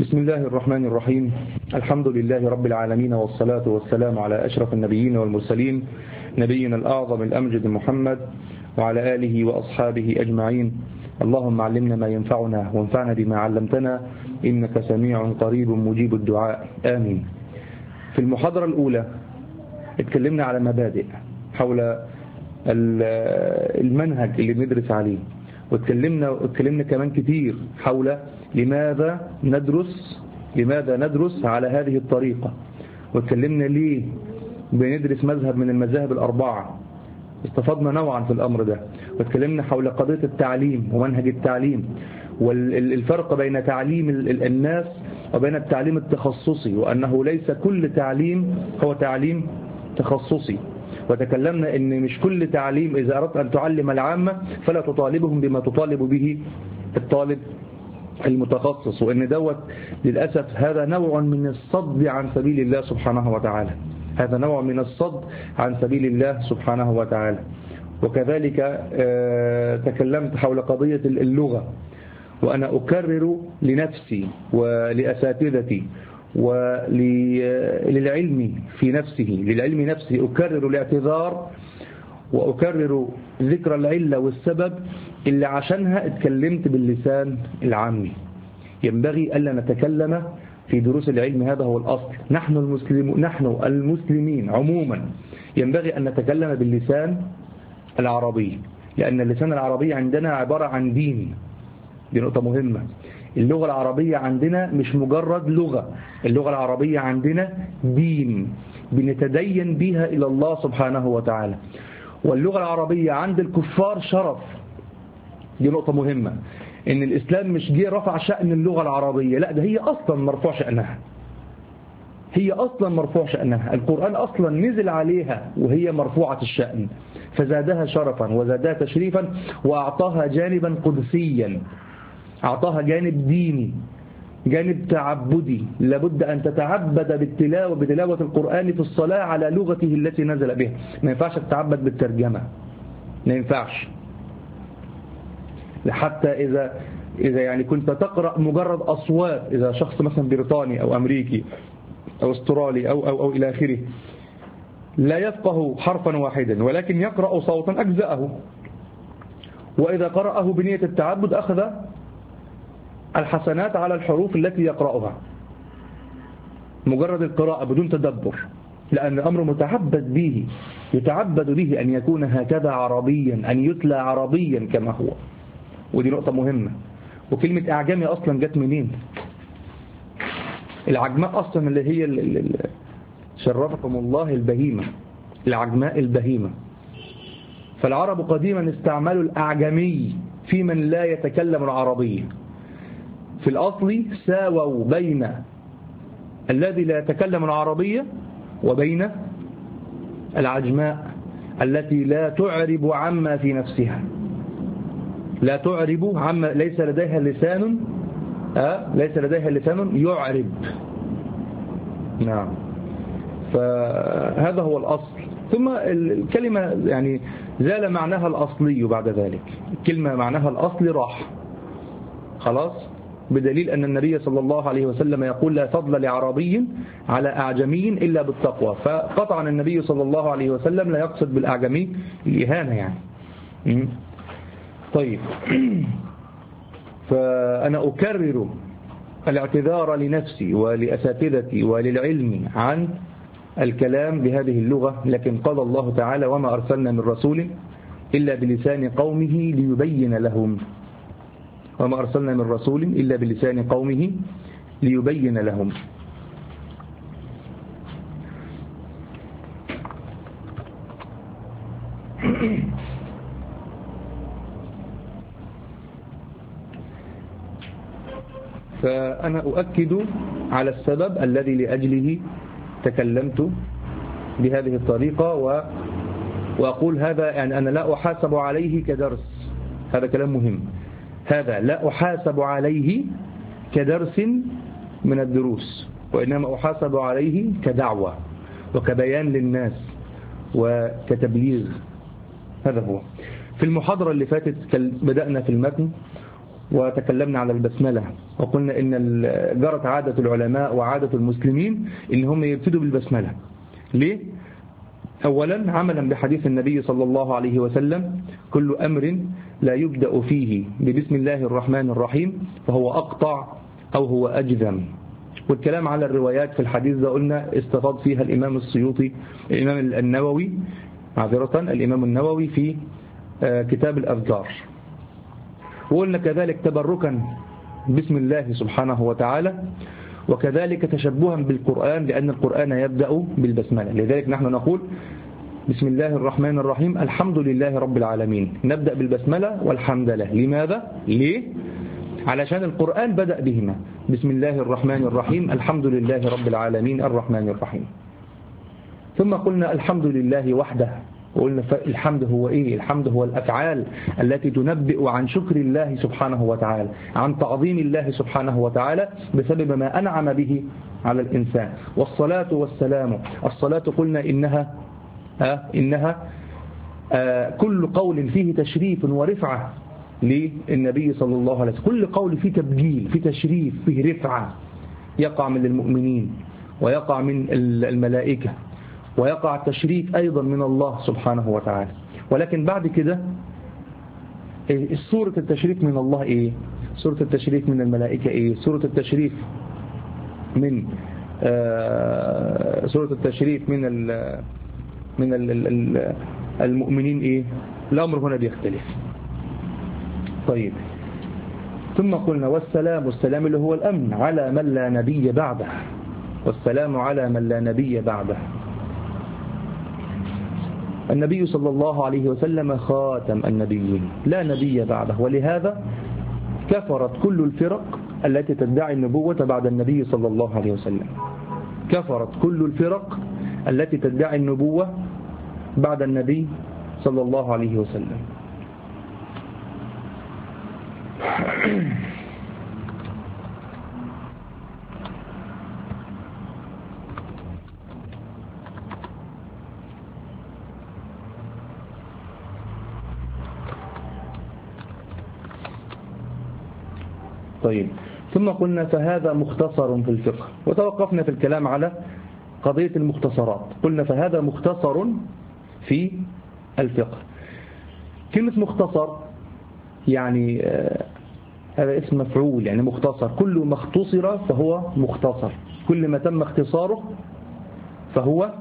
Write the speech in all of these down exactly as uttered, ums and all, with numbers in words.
بسم الله الرحمن الرحيم. الحمد لله رب العالمين، والصلاة والسلام على أشرف النبيين والمرسلين، نبينا الأعظم الأمجد محمد وعلى آله وأصحابه أجمعين. اللهم علمنا ما ينفعنا وانفعنا بما علمتنا، إنك سميع قريب مجيب الدعاء، آمين. في المحاضرة الأولى اتكلمنا على مبادئ حول المنهج اللي بندرس عليه، واتكلمنا واتكلمنا كمان كتير حول لماذا ندرس لماذا ندرس على هذه الطريقة، واتكلمنا ليه بندرس مذهب من المذاهب الأربعة. استفدنا نوعا في الأمر ده، واتكلمنا حول قضية التعليم ومنهج التعليم والفرق بين تعليم الناس وبين التعليم التخصصي، وأنه ليس كل تعليم هو تعليم تخصصي. وتكلمنا ان مش كل تعليم إذا أردت أن تعلم العامة فلا تطالبهم بما تطالب به الطالب المتخصص، وإن دوت للأسف هذا نوع من الصد عن سبيل الله سبحانه وتعالى هذا نوع من الصد عن سبيل الله سبحانه وتعالى. وكذلك تكلمت حول قضية اللغة، وأنا أكرر لنفسي ولأساتذتي وللعلم في نفسه للعلم نفسه أكرر الاعتذار وأكرر ذكر العلة والسبب اللي عشانها اتكلمت باللسان العامي. ينبغي ألا نتكلم في دروس العلم، هذا هو الأصل. نحن المسلم نحن المسلمين عموما ينبغي أن نتكلم باللسان العربي، لأن اللسان العربي عندنا عبارة عن دين. دي نقطة مهمة. اللغة العربية عندنا مش مجرد لغة، اللغة العربية عندنا دين بنتدين بها إلى الله سبحانه وتعالى. واللغة العربية عند الكفار شرف. دي نقطة مهمة، إن الإسلام مش جه رفع شأن اللغة العربية، لا، ده هي أصلا مرفوع شأنها هي أصلا مرفوع شأنها القرآن أصلا نزل عليها وهي مرفوعة الشأن، فزادها شرفا وزادها تشريفا، وأعطاها جانبا قدسيا، أعطاها جانب ديني، جانب تعبدي. لابد أن تتعبد بالتلاوة بتلاوة القرآن في الصلاة على لغته التي نزل بها. ما ينفعش تتعبد بالترجمة، ما ينفعش. حتى إذا إذا يعني كنت تقرأ مجرد أصوات، إذا شخص مثلا بريطاني أو أمريكي أو استرالي أو أو أو إلى آخره لا يفقه حرفا واحدا ولكن يقرأ صوتا أجزأه، وإذا قرأه بنية التعبد أخذ الحسنات على الحروف التي يقرأها، مجرد القراءة بدون تدبر، لأن الأمر متعبد به يتعبد به أن يكون هكذا عربيا، أن يتلى عربيا كما هو. ودي نقطة مهمة. وكلمة أعجمي أصلا جت منين؟ العجماء أصلا اللي هي اللي شرفكم الله البهيمة، العجماء البهيمة. فالعرب قديما استعملوا الأعجمي في من لا يتكلم العربية. في الأصل ساووا بين الذي لا يتكلم العربية وبين العجماء التي لا تعرب عما في نفسها، لا تعرب عما ليس لديها لسان أه؟ ليس لديها لسان يعرب. نعم، فهذا هو الأصل. ثم الكلمة يعني زال معناها الأصلي بعد ذلك، الكلمة معناها الأصلي راح خلاص، بدليل أن النبي صلى الله عليه وسلم يقول لا فضل لعربي على أعجمي إلا بالتقوى. فقطعا النبي صلى الله عليه وسلم لا يقصد بالأعجمي الإهانة يعني. طيب، فأنا أكرر الاعتذار لنفسي ولأساتذتي وللعلم عن الكلام بهذه اللغة، لكن قال الله تعالى وما أرسلنا من رسول إلا بلسان قومه ليبين لهم وما أرسلنا من رسول إلا بلسان قومه ليبين لهم. فأنا أؤكد على السبب الذي لأجله تكلمت بهذه الطريقة، و... وأقول هذا يعني أنا لا أحاسب عليه كدرس، هذا كلام مهم. هذا لا أحاسب عليه كدرس من الدروس، وإنما أحاسب عليه كدعوة وكبيان للناس وكتبليغ. هذا هو. في المحاضرة اللي فاتت بدأنا في المتن وتكلمنا على البسملة، وقلنا إن جرت عادة العلماء وعادة المسلمين إن هم يبتدوا بالبسملة. ليه؟ أولا عملا بحديث النبي صلى الله عليه وسلم: كل أمر لا يبدأ فيه ببسم الله الرحمن الرحيم فهو أقطع أو هو أجذم. والكلام على الروايات في الحديث ده قلنا استفاض فيها الإمام السيوطي الإمام النووي معذرة الإمام النووي في كتاب الأذكار. وقلنا كذلك تبركا بسم الله سبحانه وتعالى، وكذلك تشبها بالقرآن لأن القرآن يبدأ بالبسملة. لذلك نحن نقول بسم الله الرحمن الرحيم الحمد لله رب العالمين، نبدأ بالبسملة والحمد لله. لماذا؟ ليه؟ علشان القرآن بدأ بهما، بسم الله الرحمن الرحيم الحمد لله رب العالمين الرحمن الرحيم. ثم قلنا الحمد لله وحده، وقلنا الحمد هو إيه؟ الحمد هو الأفعال التي تنبئ عن شكر الله سبحانه وتعالى، عن تعظيم الله سبحانه وتعالى بسبب ما أنعم به على الإنسان. والصلاة والسلام، الصلاة قلنا إنها آه إنها آه كل قول فيه تشريف ورفعة للنبي صلى الله عليه وسلم، كل قول فيه تبجيل فيه تشريف فيه رفعة، يقع من المؤمنين ويقع من الملائكة ويقع التشريف أيضا من الله سبحانه وتعالى. ولكن بعد كده سورة التشريف من الله إيه؟ سورة التشريف من الملائكة إيه؟ سورة التشريف من آه سورة التشريف من ال من ال ال المؤمنين إيه؟ الأمر هنا بيختلف. طيب، ثم قلنا والسلام، والسلام اللي هو الأمن على من لا نبي بعده، والسلام على من لا نبي بعده. النبي صلى الله عليه وسلم خاتم النبيين لا نبي بعده، ولهذا كفرت كل الفرق التي تدعي النبوة بعد النبي صلى الله عليه وسلم. كفرت كل الفرق التي تدعي النبوة بعد النبي صلى الله عليه وسلم. طيب، ثم قلنا فهذا مختصر في الفقه، وتوقفنا في الكلام على قضية المختصرات. قلنا فهذا مختصر في الفقه. كلمة مختصر يعني هذا اسم مفعول، يعني مختصر، كل ما اختصر فهو مختصر، كل ما تم اختصاره فهو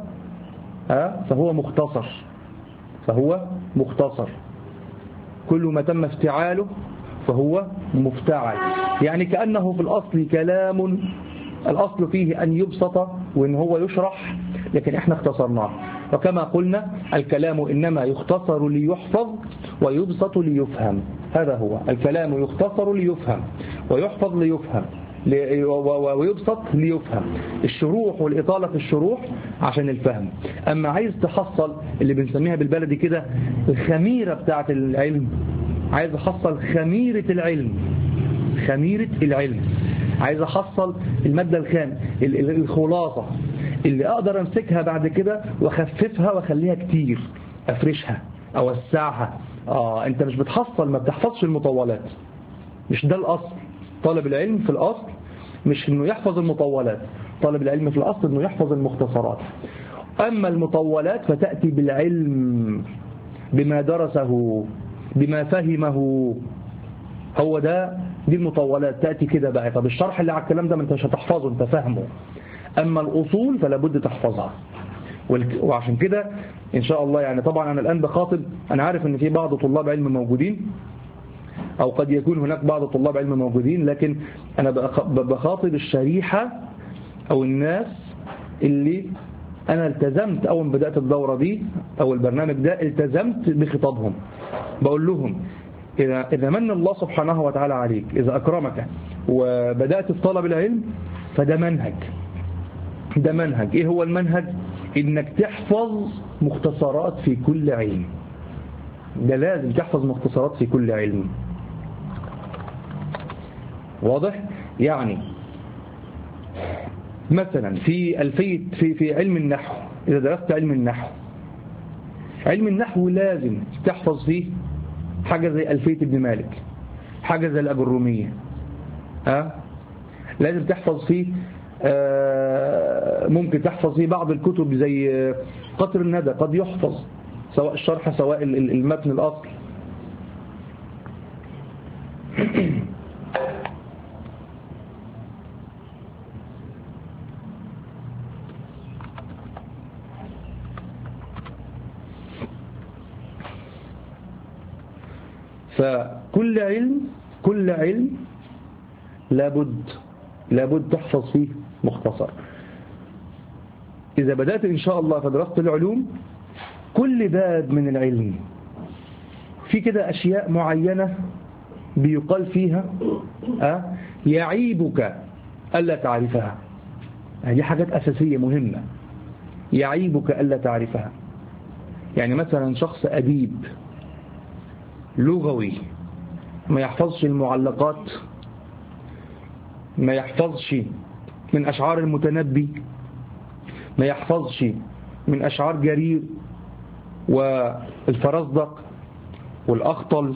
فهو مختصر فهو مختصر كل ما تم افتعاله فهو مفتعل. يعني كأنه في الأصل كلام الأصل فيه أن يبسط وإن هو يشرح، لكن إحنا اختصرناه. وكما قلنا الكلام إنما يختصر ليحفظ ويبسط ليفهم. هذا هو الكلام، يختصر ليفهم ويحفظ ليفهم ويبسط ليفهم. الشروح والإطالة في الشروح عشان الفهم. أما عايز تحصل اللي بنسميها بالبلدي كده الخميرة بتاعة العلم، عايز أحصل خميرة العلم، خميرة العلم، عايز أحصل المادة الخام، الخلاصة اللي أقدر أمسكها بعد كده وأخففها وأخليها كتير، أفرشها أوسعها. آه أنت مش بتحصل، ما بتحفظش المطولات، مش ده الأصل. طالب العلم في الأصل مش إنه يحفظ المطولات، طالب العلم في الأصل إنه يحفظ المختصرات. أما المطولات فتأتي بالعلم بما درسه بما فهمه، هو ده دي المطولات تأتي كده بقى. طب الشرح اللي على الكلام ده ما انت مش هتحفظه، انت فاهمه. أما الأصول فلا بد تحفظها. وعشان كده إن شاء الله يعني طبعا أنا الآن بخاطب، أنا عارف أن في بعض طلاب علم موجودين أو قد يكون هناك بعض طلاب علم موجودين، لكن أنا بخاطب الشريحة أو الناس اللي أنا التزمت أول ما بدأت الدورة دي أو البرنامج ده التزمت بخطابهم. بقول لهم إذا, إذا من الله سبحانه وتعالى عليك، إذا أكرمك وبدأت في طلب العلم، فده منهج. ده منهج. إيه هو المنهج؟ إنك تحفظ مختصرات في كل علم. ده لازم تحفظ مختصرات في كل علم. واضح؟ يعني مثلا في ألفية في في علم النحو، إذا درست علم النحو، علم النحو لازم تحفظ فيه حاجة زي ألفية ابن مالك، حاجة زي الأجرومية ها لازم تحفظ فيه ممكن تحفظ فيه بعض الكتب زي قطر الندى، قد يحفظ سواء الشرح سواء المتن الأصل. فكل علم كل علم لابد لابد تحفظ فيه مختصر. إذا بدأت إن شاء الله في دراسة العلوم كل باب من العلم في كده أشياء معينة بيقال فيها أه يعيبك ألا تعرفها. هذه حاجات أساسية مهمة، يعيبك ألا تعرفها. يعني مثلا شخص أديب لغوي ما يحفظش المعلقات، ما يحفظش من أشعار المتنبي، ما يحفظش من أشعار جرير والفرزدق والأخطل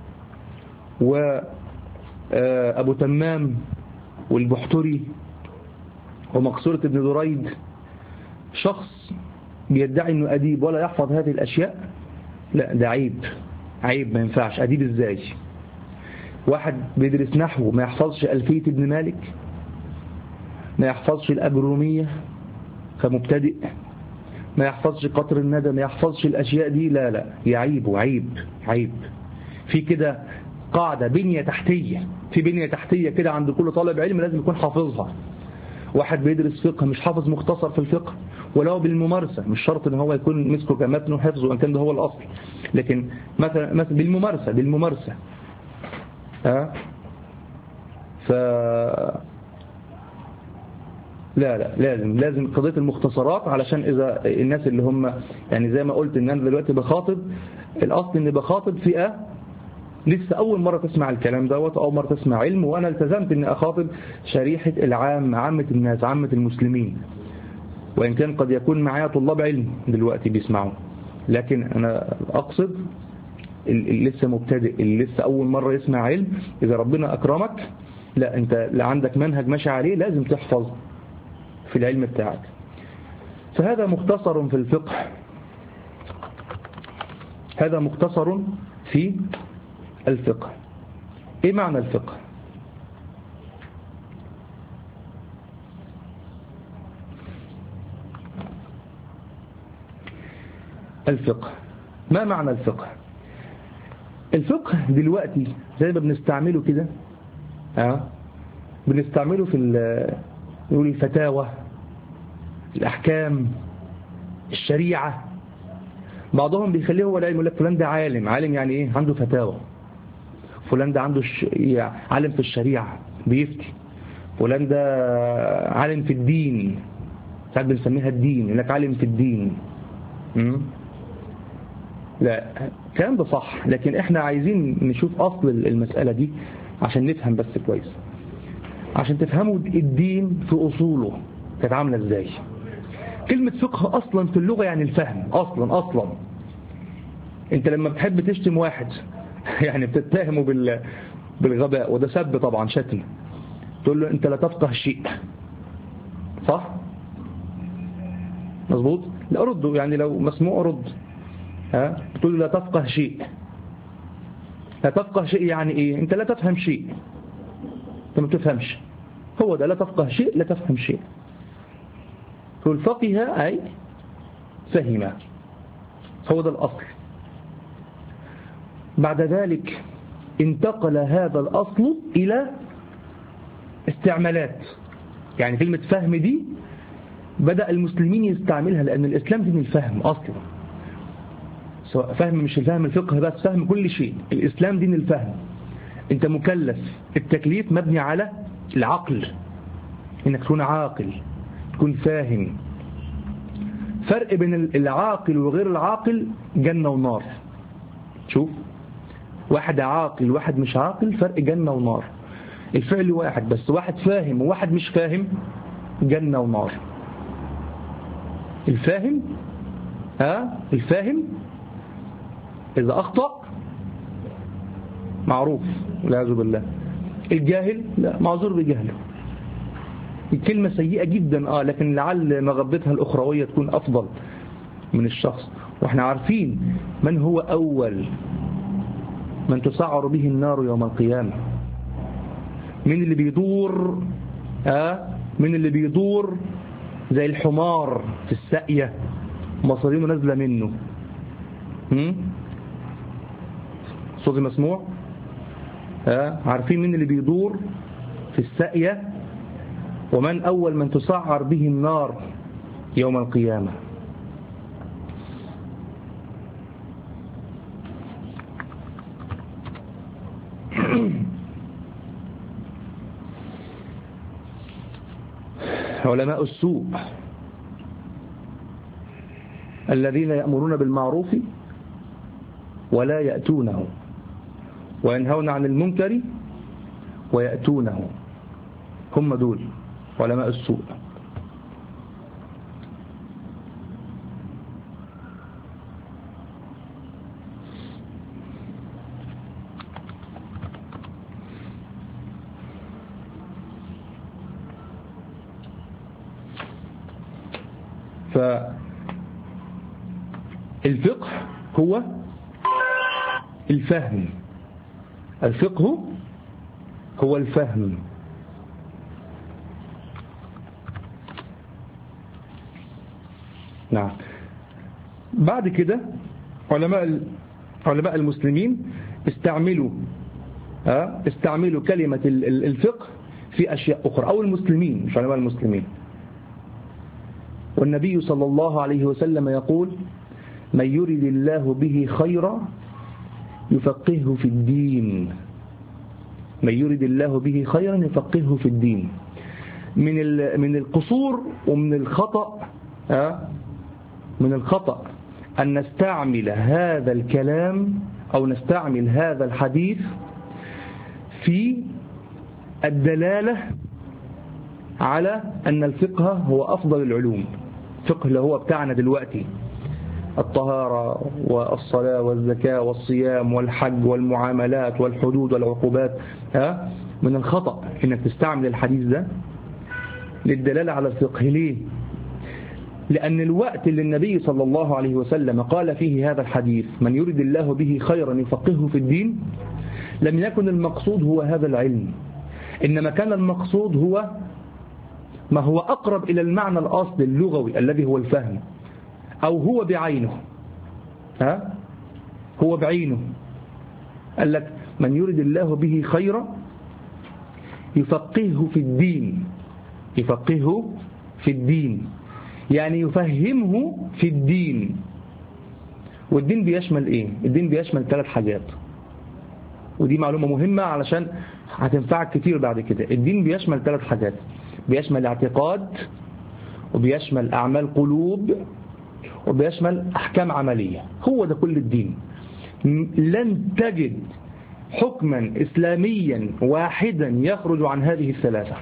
وأبو تمام والبحتري ومقصورة ابن دريد. شخص بيدعي أنه أديب ولا يحفظ هذه الأشياء، لا ده عيب، عيب، ما ينفعش. أديب إزاي؟ واحد بيدرس نحو ما يحفظش ألفية ابن مالك، ما يحفظش الأجرومية كمبتدئ، ما يحفظش قطر الندى، ما يحفظش الأشياء دي، لا لا يعيب وعيب عيب. في كده قاعدة بنية تحتية، في بنية تحتية كده عند كل طالب علم لازم يكون حافظها. واحد بيدرس فقه مش حافظ مختصر في الفقه ولو بالممارسة، مش شرط ان هو يكون مسكه كمتن وحفظه وان كان ده هو الأصل، لكن مثلا مثلا بالممارسة بالممارسة ها ف لا لا لازم لازم قضية المختصرات، علشان إذا الناس اللي هم يعني زي ما قلت إن أنا دلوقتي بخاطب، الأصل إني بخاطب فئة لسه أول مرة تسمع الكلام دوت، أول مرة تسمع علم، وأنا التزمت إني أخاطب شريحة العام، عامة الناس، عامة المسلمين، وإن كان قد يكون معايا طلاب علم دلوقتي بيسمعوا، لكن أنا أقصد اللي لسه مبتدئ، اللي لسه أول مرة يسمع علم. إذا ربنا أكرمك، لا أنت لا عندك منهج ماشي عليه، لازم تحفظ في العلم بتاعك. فهذا مختصر في الفقه، هذا مختصر في الفقه. إيه معنى الفقه؟ الفقه ما معنى الفقه؟ الفقه دلوقتي زي ما بنستعمله كده اه بنستعمله في نقول الفتاوى، الأحكام، الشريعة. بعضهم بيخليه هو العلم، يقول لك فلان ده عالم. عالم يعني ايه؟ عنده فتاوى. فلان ده عنده ش... عالم في الشريعة بيفتي. فلان ده عالم في الدين، ساعات بنسميها الدين، يقول لك عالم في الدين. م? لا الكلام ده صح، لكن احنا عايزين نشوف أصل المسألة دي عشان نفهم بس كويس، عشان تفهموا الدين في أصوله كانت عاملة ازاي. كلمة فقه أصلا في اللغة يعني الفهم، أصلا أصلا انت لما بتحب تشتم واحد يعني بتتهمه بال... بالغباء، وده سب طبعا، شتم، تقول له انت لا تفقه شيء، صح؟ مظبوط؟ لا رده، يعني لو مسموع رد. ها بتقول له لا تفقه شيء. لا تفقه شيء يعني ايه؟ انت لا تفهم شيء، انت ما تفهمش، هو ده لا تفقه شيء، لا تفهم شيء. تقول فقه أي فهم، هو ده الأصل. بعد ذلك انتقل هذا الأصل إلى استعمالات، يعني كلمة فهم دي بدأ المسلمين يستعملها، لأن الإسلام دين الفهم أصلا، سواء فهم مش الفهم الفقه بس، فهم كل شيء. الإسلام دين الفهم، أنت مكلف، التكليف مبني على العقل، إنك تكون عاقل، تكون فاهم. فرق بين العاقل وغير العاقل جنة ونار. شوف، واحد عاقل واحد مش عاقل، فرق جنة ونار. الفعل واحد، بس واحد فاهم وواحد مش فاهم، جنة ونار. الفاهم ها الفاهم إذا أخطأ معروف والعياذ بالله. الجاهل لا، معذور بجهله. الكلمة سيئة جدا اه لكن لعل مغبتها الأخروية تكون أفضل من الشخص. واحنا عارفين من هو أول من تسعر به النار يوم القيامة. من اللي بيدور آه من اللي بيدور زي الحمار في الساقية مصارينه نازلة منه. هم؟ صوتي مسموع؟ آه عارفين من اللي بيدور في الساقية ومن أول من تسعر به النار يوم القيامة. علماء السوء الذين يأمرون بالمعروف ولا يأتونه وينهون عن المنكر ويأتونه، هم دول علماء السوء. فالفقه هو الفهم، الفقه هو الفهم. نعم. بعد كده علماء علماء المسلمين استعملوا استعملوا كلمة الفقه في أشياء أخرى، أو المسلمين مش علماء المسلمين. والنبي صلى الله عليه وسلم يقول: من يرد الله به خيرا يفقهه في الدين. من يرد الله به خيرا يفقهه في الدين. من من القصور ومن الخطأ من الخطأ أن نستعمل هذا الكلام أو نستعمل هذا الحديث في الدلالة على أن الفقه هو أفضل العلوم. الفقه اللي هو بتاعنا دلوقتي، الطهارة والصلاة والزكاة والصيام والحج والمعاملات والحدود والعقوبات. ها من الخطأ إنك تستعمل الحديث ده للدلالة على الفقه. ليه؟ لأن الوقت اللي النبي صلى الله عليه وسلم قال فيه هذا الحديث: من يرد الله به خيرا يفقهه في الدين، لم يكن المقصود هو هذا العلم، إنما كان المقصود هو ما هو أقرب إلى المعنى الأصلي اللغوي الذي هو الفهم، أو هو بعينه. ها هو بعينه. قال لك: من يرد الله به خيرا يفقهه في الدين. يفقهه في الدين يعني يفهمه في الدين. والدين بيشمل ايه؟ الدين بيشمل ثلاث حاجات، ودي معلومة مهمة علشان هتنفعك كتير بعد كده. الدين بيشمل ثلاث حاجات: بيشمل اعتقاد، وبيشمل أعمال قلوب، وبيشمل أحكام عملية. هو ده كل الدين. لن تجد حكما إسلاميا واحدا يخرج عن هذه الثلاثة.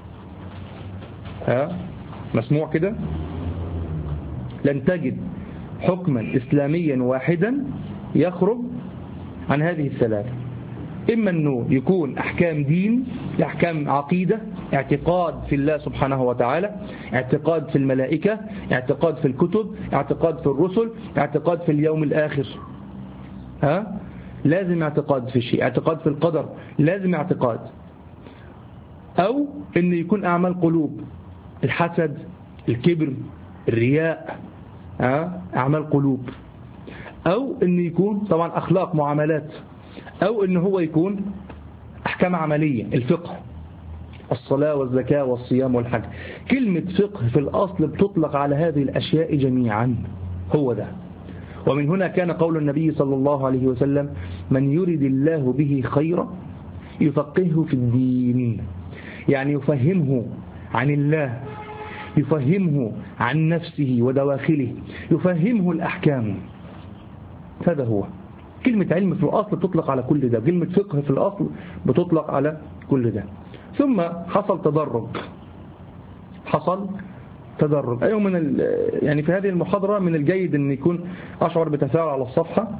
ها مسموع كده؟ لن تجد حكما إسلاميا واحدا يخرج عن هذه الثلاثة. إما أنه يكون أحكام دين، أحكام عقيدة، اعتقاد في الله سبحانه وتعالى، اعتقاد في الملائكة، اعتقاد في الكتب، اعتقاد في الرسل، اعتقاد في اليوم الآخر. ها لازم اعتقاد في شيء، اعتقاد في القدر لازم اعتقاد. أو أنه يكون أعمال قلوب، الحسد، الكبر، الرياء، ها أعمال قلوب. أو أنه يكون طبعا أخلاق، معاملات. أو أنه هو يكون أحكام عملية، الفقه، الصلاة والزكاة والصيام والحج. كلمة فقه في الأصل بتطلق على هذه الأشياء جميعا. هو ده. ومن هنا كان قول النبي صلى الله عليه وسلم: من يرد الله به خيرا يفقهه في الدين. يعني يفهمه عن الله، يفهمه عن نفسه ودواخله، يفهمه الأحكام. هذا هو. كلمة علم في الأصل بتطلق على كل ده، كلمة فقه في الأصل بتطلق على كل ده. ثم حصل تدرج، حصل تدرج. أيوة من يعني في هذه المحاضرة من الجيد أن يكون أشعر بتفاعل على الصفحة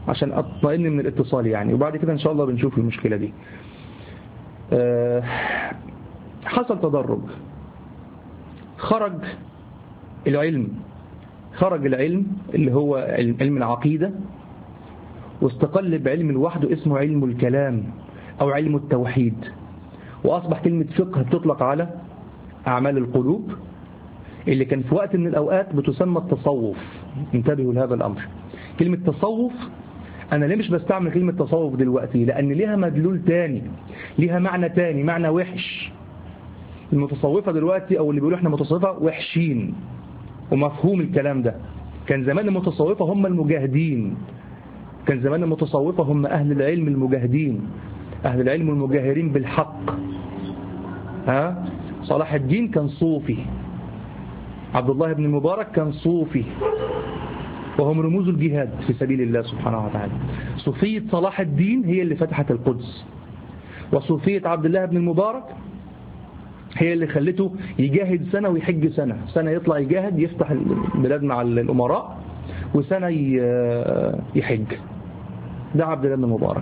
عشان أطمئن من الاتصال يعني، وبعد كده إن شاء الله بنشوف المشكلة دي. أه حصل تدرج، خرج العلم خرج العلم اللي هو علم العقيدة، واستقل بعلم لوحده اسمه علم الكلام أو علم التوحيد، وأصبح كلمة فقه بتطلق على أعمال القلوب اللي كان في وقت من الأوقات بتسمى التصوف. انتبهوا لهذا الأمر. كلمة تصوف أنا ليه مش بستعمل كلمة تصوف دلوقتي؟ لأن ليها مدلول تاني، ليها معنى تاني، معنى وحش. المتصوفة دلوقتي أو اللي بيقولوا احنا متصوفة وحشين، ومفهوم الكلام ده. كان زمان المتصوفة هم المجاهدين، كان زمان المتصوفة هم أهل العلم المجاهدين، أهل العلم المجاهرين بالحق. ها؟ صلاح الدين كان صوفي، عبد الله بن المبارك كان صوفي، وهم رموز الجهاد في سبيل الله سبحانه وتعالى. صوفية صلاح الدين هي اللي فتحت القدس، وصوفية عبد الله بن المبارك هي اللي خلته يجاهد سنة ويحج سنة، سنة يطلع يجاهد يفتح البلاد مع الأمراء، وسنة يحج. ده عبد الله بن المبارك.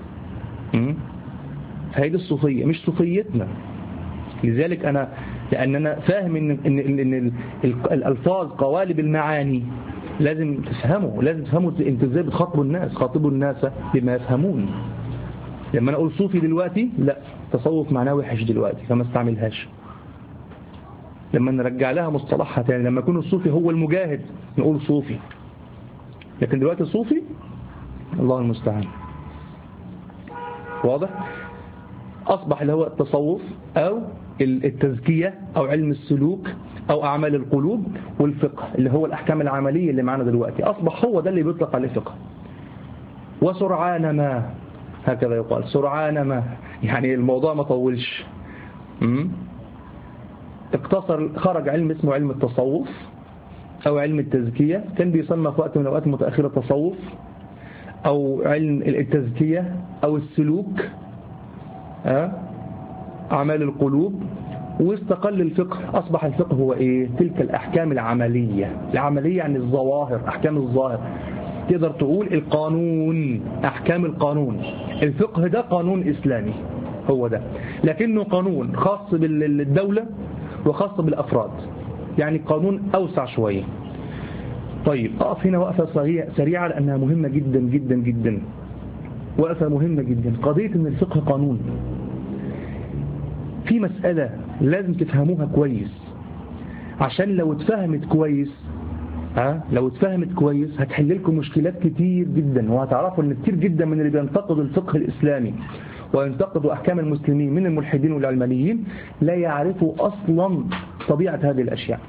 هيدي الصوفية مش صوفيتنا. لذلك أنا لأن أنا فاهم إن, إن, إن الألفاظ قوالب المعاني لازم تفهموا، لازم تفهموا أنت إزاي بتخاطبوا الناس. خاطبوا الناس بما يفهمون. لما أنا أقول صوفي دلوقتي لا، تصوف معناه وحش دلوقتي فما استعملهاش. لما نرجع لها مصطلحها تاني، لما يكون الصوفي هو المجاهد نقول صوفي، لكن دلوقتي الصوفي الله المستعان. واضح؟ أصبح اللي هو التصوف أو التزكية أو علم السلوك أو أعمال القلوب، والفقه اللي هو الأحكام العملية اللي معنا دلوقتي، أصبح هو ده اللي بيطلق عليه فقه. وسرعان ما، هكذا يقال، سرعان ما، يعني الموضوع ما طولش. اقتصر، خرج علم اسمه علم التصوف أو علم التزكية، كان بيسمى في وقت من الأوقات متأخرة التصوف أو علم التزكية أو السلوك، أعمال القلوب. واستقل الفقه، أصبح الفقه هو إيه؟ تلك الأحكام العملية. العملية يعني الظواهر، أحكام الظاهر. تقدر تقول القانون، أحكام القانون. الفقه ده قانون إسلامي، هو ده، لكنه قانون خاص بالدولة وخاص بالأفراد، يعني قانون أوسع شوية. طيب أقف هنا وقفة سريعة لأنها مهمة جدا جدا جدا، وقفة مهمة جدا. قضية أن الفقه قانون، في مسألة لازم تفهموها كويس، عشان لو اتفهمت كويس ها لو اتفهمت كويس هتحل لكم مشكلات كتير جدا، وهتعرفوا ان كتير جدا من اللي بينتقدوا الفقه الإسلامي وينتقدوا أحكام المسلمين من الملحدين والعلمانيين لا يعرفوا أصلا طبيعة هذه الأشياء.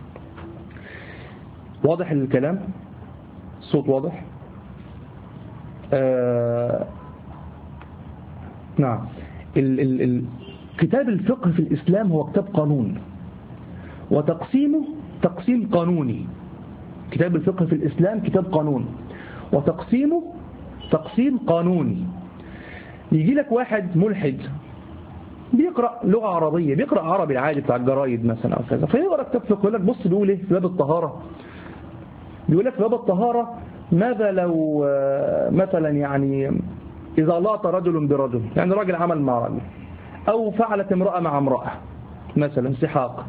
واضح الكلام؟ الصوت واضح؟ آه نعم. ال ال ال كتاب الفقه في الإسلام هو كتاب قانون، وتقسيمه تقسيم قانوني. كتاب الفقه في الإسلام كتاب قانون، وتقسيمه تقسيم قانوني. يجي لك واحد ملحد بيقرأ لغة عربية، بيقرأ عربي العادي بتاع الجرايد مثلا أو كذا، فيقرأ كتاب فقه يقول لك بص بيقول إيه في باب الطهارة. بيقول لك في باب الطهارة ماذا لو مثلا يعني إذا لاط رجل برجل، يعني راجل عمل مع رجل، أو فعلت امرأة مع امرأة مثلا سحاق،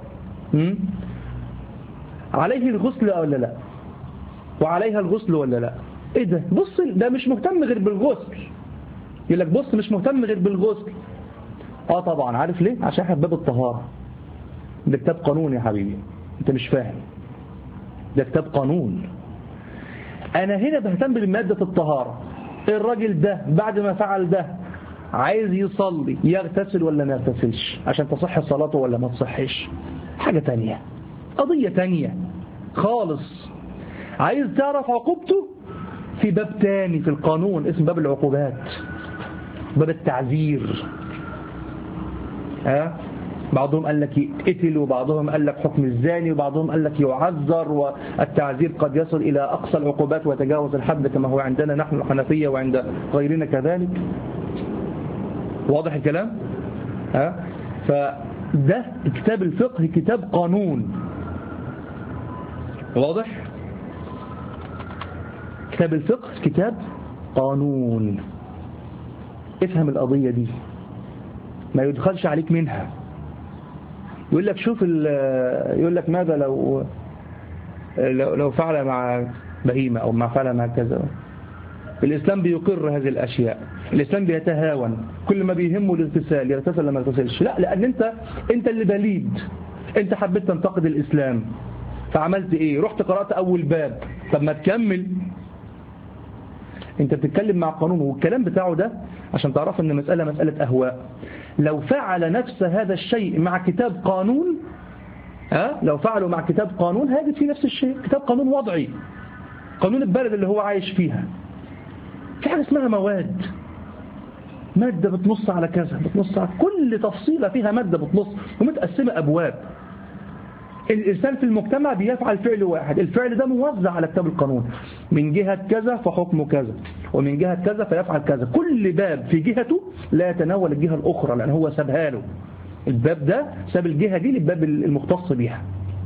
عليه الغسل ولا لا؟ وعليها الغسل ولا لا؟ ايه ده؟ بص ده مش مهتم غير بالغسل. يقول لك بص مش مهتم غير بالغسل. اه طبعا، عارف ليه؟ عشان احنا باب الطهارة. ده كتاب قانون يا حبيبي، انت مش فاهم. ده كتاب قانون. انا هنا بهتم بمادة الطهارة. الراجل ده بعد ما فعل ده عايز يصلي، يغتسل ولا ما يغتسلش عشان تصح صلاته ولا ما تصحش؟ حاجة تانية، قضية تانية خالص. عايز تعرف عقوبته في باب تاني في القانون اسم باب العقوبات، باب التعذير. ها؟ بعضهم قال لك يقتل، وبعضهم قال لك حكم الزاني، وبعضهم قال لك يعذر، والتعذير قد يصل إلى أقصى العقوبات ويتجاوز الحد كما هو عندنا نحن الحنفية وعند غيرنا كذلك. واضح الكلام؟ ها؟ فده كتاب الفقه كتاب قانون. واضح؟ كتاب الفقه كتاب قانون. افهم القضية دي، ما يدخلش عليك منها. يقول لك شوف يقول لك ماذا لو لو, لو فعل مع بهيمة أو ما فعل مع كذا. الإسلام بيقر هذه الأشياء، الإسلام بيتهاون، كل ما بيهمه الاغتسال يغتسل لما يغتسلش. لا، لأن أنت أنت اللي بليد، أنت حبيت تنتقد الإسلام فعملت إيه؟ رحت قرأت أول باب، طب ما تكمل. أنت بتتكلم مع قانون، والكلام بتاعه ده عشان تعرف أن مسألة مسألة أهواء. لو فعل نفس هذا الشيء مع كتاب قانون، ها لو فعلوا مع كتاب قانون هيجد فيه نفس الشيء. كتاب قانون وضعي، قانون البلد اللي هو عايش فيها، في حاجة اسمها مواد، مادة بتنص على كذا، بتنص على كل تفصيلة فيها مادة بتنص ومتقسمة أبواب. الإنسان في المجتمع بيفعل فعل واحد، الفعل ده موزع على كتاب القانون، من جهة كذا فحكمه كذا، ومن جهة كذا فيفعل كذا. كل باب في جهته لا يتناول الجهة الأخرى، لأن هو سابها له. الباب ده ساب الجهة دي للباب المختص بها.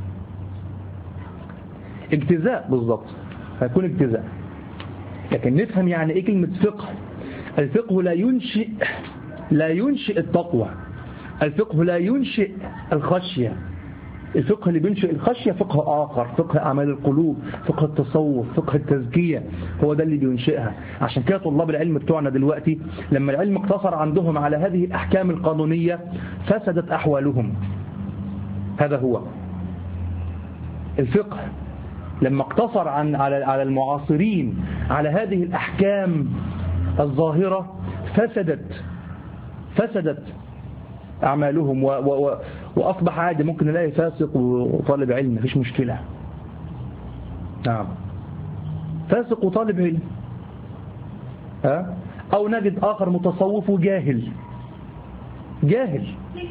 اجتزاء بالضبط، هيكون اجتزاء. لكن نفهم يعني ايه كلمة فقه. الفقه لا ينشئ لا ينشئ التقوى، الفقه لا ينشئ الخشية. الفقه اللي بينشئ الخشية فقه آخر، فقه أعمال القلوب، فقه التصوف، فقه التزكية، هو ده اللي بينشئها. عشان كده طلاب العلم بتوعنا دلوقتي لما العلم اقتصر عندهم على هذه الأحكام القانونية فسدت أحوالهم. هذا هو الفقه. لما اقتصر عن على على المعاصرين على هذه الأحكام الظاهرة فسدت فسدت أعمالهم، و و وأصبح عادي ممكن نلاقي فاسق وطالب علم، مفيش مشكلة. نعم، فاسق وطالب علم، ها؟ أو نجد آخر متصوف وجاهل، جاهل.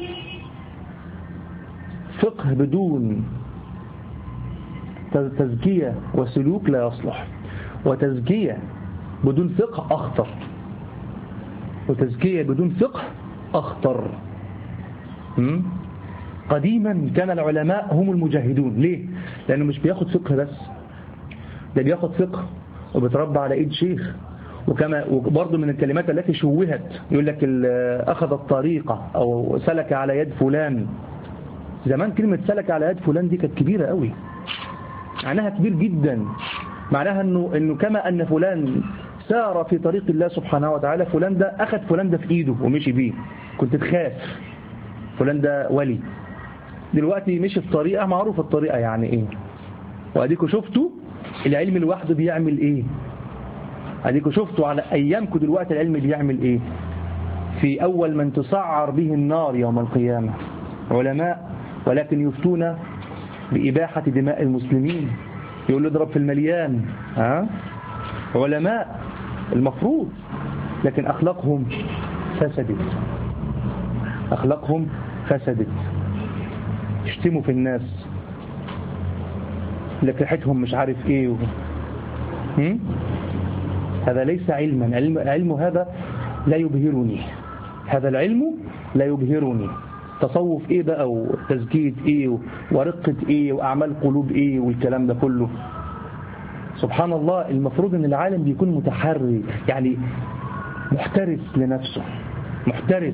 فقه بدون تزكية وسلوك لا يصلح، وتزكية بدون فقه أخطر، وتزكية بدون فقه أخطر. قديما كان العلماء هم المجاهدون. ليه؟ لأنه مش بياخد فقه بس، ده بياخد فقه وبتربى على إيد شيخ. وكما وبرضه من الكلمات التي شوهت يقول لك أخذ الطريقة أو سلك على يد فلان. زمان كلمة سلك على يد فلان دي كانت كبيرة قوي، معناها كبير جدا. معناها أنه, إنه كما أن فلان سار في طريق الله سبحانه وتعالى، فلان ده أخذ فلان ده في إيده ومشي بيه، كنت تخاف فلان ده ولي. دلوقتي مشي في طريقة معروف الطريقة يعني إيه، وأديكوا شفتوا العلم لوحده بيعمل إيه، أديكوا شفتوا على أيامكم دلوقتي العلم بيعمل إيه. في أول من تسعر به النار يوم القيامة علماء، ولكن يفتون بإباحة دماء المسلمين، يقول له اضرب في المليان. ها؟ علماء المفروض، لكن أخلاقهم فسدت، أخلاقهم فسدت، يشتموا في الناس، لك ريحتهم مش عارف ايه و... هذا ليس علما. العلم, العلم هذا لا يبهرني، هذا العلم لا يبهرني. تصوف ايه بقى وتزكية ايه ورقة ايه واعمال قلوب ايه والكلام ده كله. سبحان الله، المفروض ان العالم بيكون متحري، يعني محترس لنفسه، محترس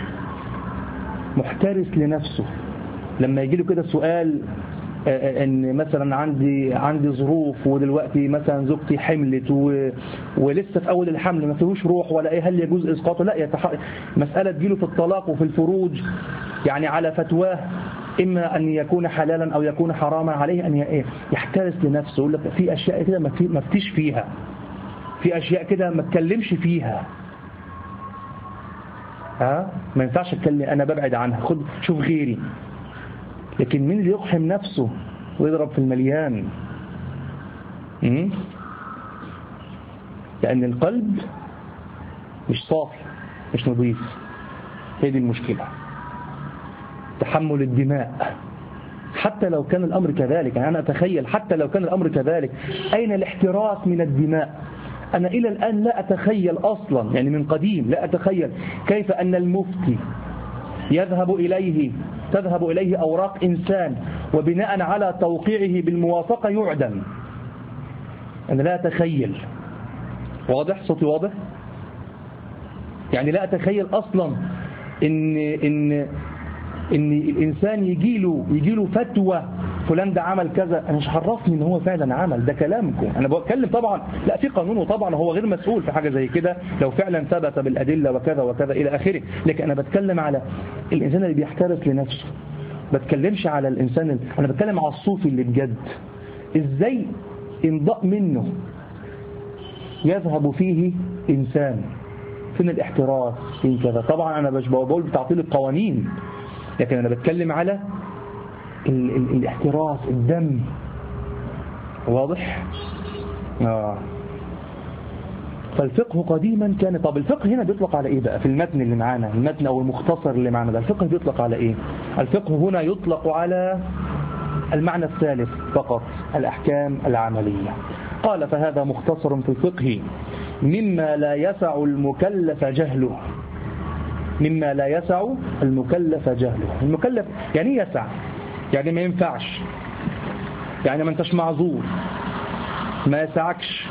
محترس لنفسه. لما يجي له كده سؤال ان مثلا عندي عندي ظروف ودلوقتي مثلا زوجتي حملت و... ولسه في اول الحمل ما فيهوش روح ولا ايه، هل يجوز اسقاطه؟ لا، يتح... مساله تجيله في الطلاق وفي الفروج يعني على فتواه، اما ان يكون حلالا او يكون حراما، عليه ان يحترس لنفسه. يقول لك في اشياء كده ما في... ما فتيش فيها، في اشياء كده ما اتكلمش فيها، ها ما ينفعش اتكلم، انا ببعد عنها، خد شوف غيري. لكن مين اللي يقحم نفسه ويضرب في المليان؟ امم لأن القلب مش صافي، مش نظيف. هي دي المشكلة، تحمل الدماء. حتى لو كان الأمر كذلك، يعني أنا أتخيل حتى لو كان الأمر كذلك، أين الاحتراس من الدماء؟ أنا إلى الآن لا أتخيل أصلا، يعني من قديم لا أتخيل كيف أن المفتي يذهب إليه تذهب إليه أوراق إنسان وبناء على توقيعه بالموافقة يعدم. أنا لا أتخيل واضح؟ صوتي واضح؟ يعني لا أتخيل أصلا إن إن إن الإنسان يجيله يجيله فتوى فلان ده عمل كذا، أنا مش عرفني إن هو فعلا عمل، ده كلامكم. أنا بتكلم طبعا لا في قانون، وطبعا هو غير مسؤول في حاجة زي كده لو فعلا ثبت بالأدلة وكذا وكذا إلى آخره، لكن أنا بتكلم على الإنسان اللي بيحترس لنفسه، بتكلمش على الإنسان اللي... أنا بتكلم على الصوفي اللي بجد إزاي انضاء منه يذهب فيه إنسان، فين الاحتراس، فين كذا. طبعا أنا مش بقول بتعطيل القوانين، لكن أنا بتكلم على ال ال الاحتراس، الدم. واضح؟ آه. فالفقه قديما كان، طب الفقه هنا بيطلق على إيه بقى في المتن اللي معانا، المتن أو المختصر اللي معانا ده، الفقه بيطلق على إيه؟ الفقه هنا يطلق على المعنى الثالث فقط، الأحكام العملية. قال فهذا مختصر في الفقه مما لا يسع المكلف جهله، مما لا يسع المكلف جهله. المكلف يعني يسع، يعني ما ينفعش، يعني ما انتش معذور، ما يسعكش.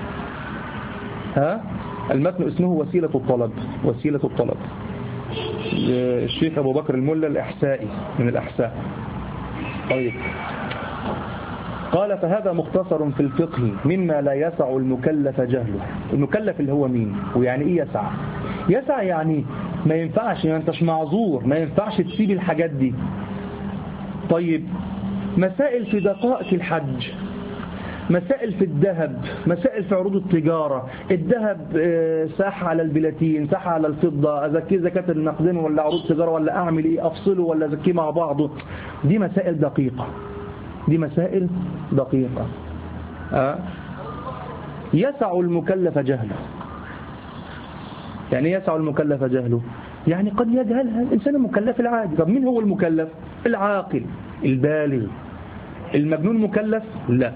ها المتن اسمه وسيلة الطلب، وسيلة الطلب. الشيخ أبو بكر الملا الإحسائي من الأحساء. طيب قال فهذا مختصر في الفقه مما لا يسع المكلف جهله. المكلف اللي هو مين؟ ويعني ايه يسع؟ يسع يعني ما ينفعش، ما انتش معذور، ما ينفعش تسيب الحاجات دي. طيب مسائل في دقائق الحج، مسائل في الذهب، مسائل في عروض التجارة، الذهب ساح على البلاتين، ساح على الفضة، أزكيه زكاة النقدين ولا عروض تجارة ولا أعمل إيه، أفصله ولا أزكيه مع بعضه، دي مسائل دقيقة، دي مسائل دقيقة. أه؟ يسع المكلف جهله. يعني يسع المكلف جهله، يعني قد يجهلها الإنسان المكلف العادي. طب مين هو المكلف؟ العاقل البالغ. المجنون مكلف؟ لا.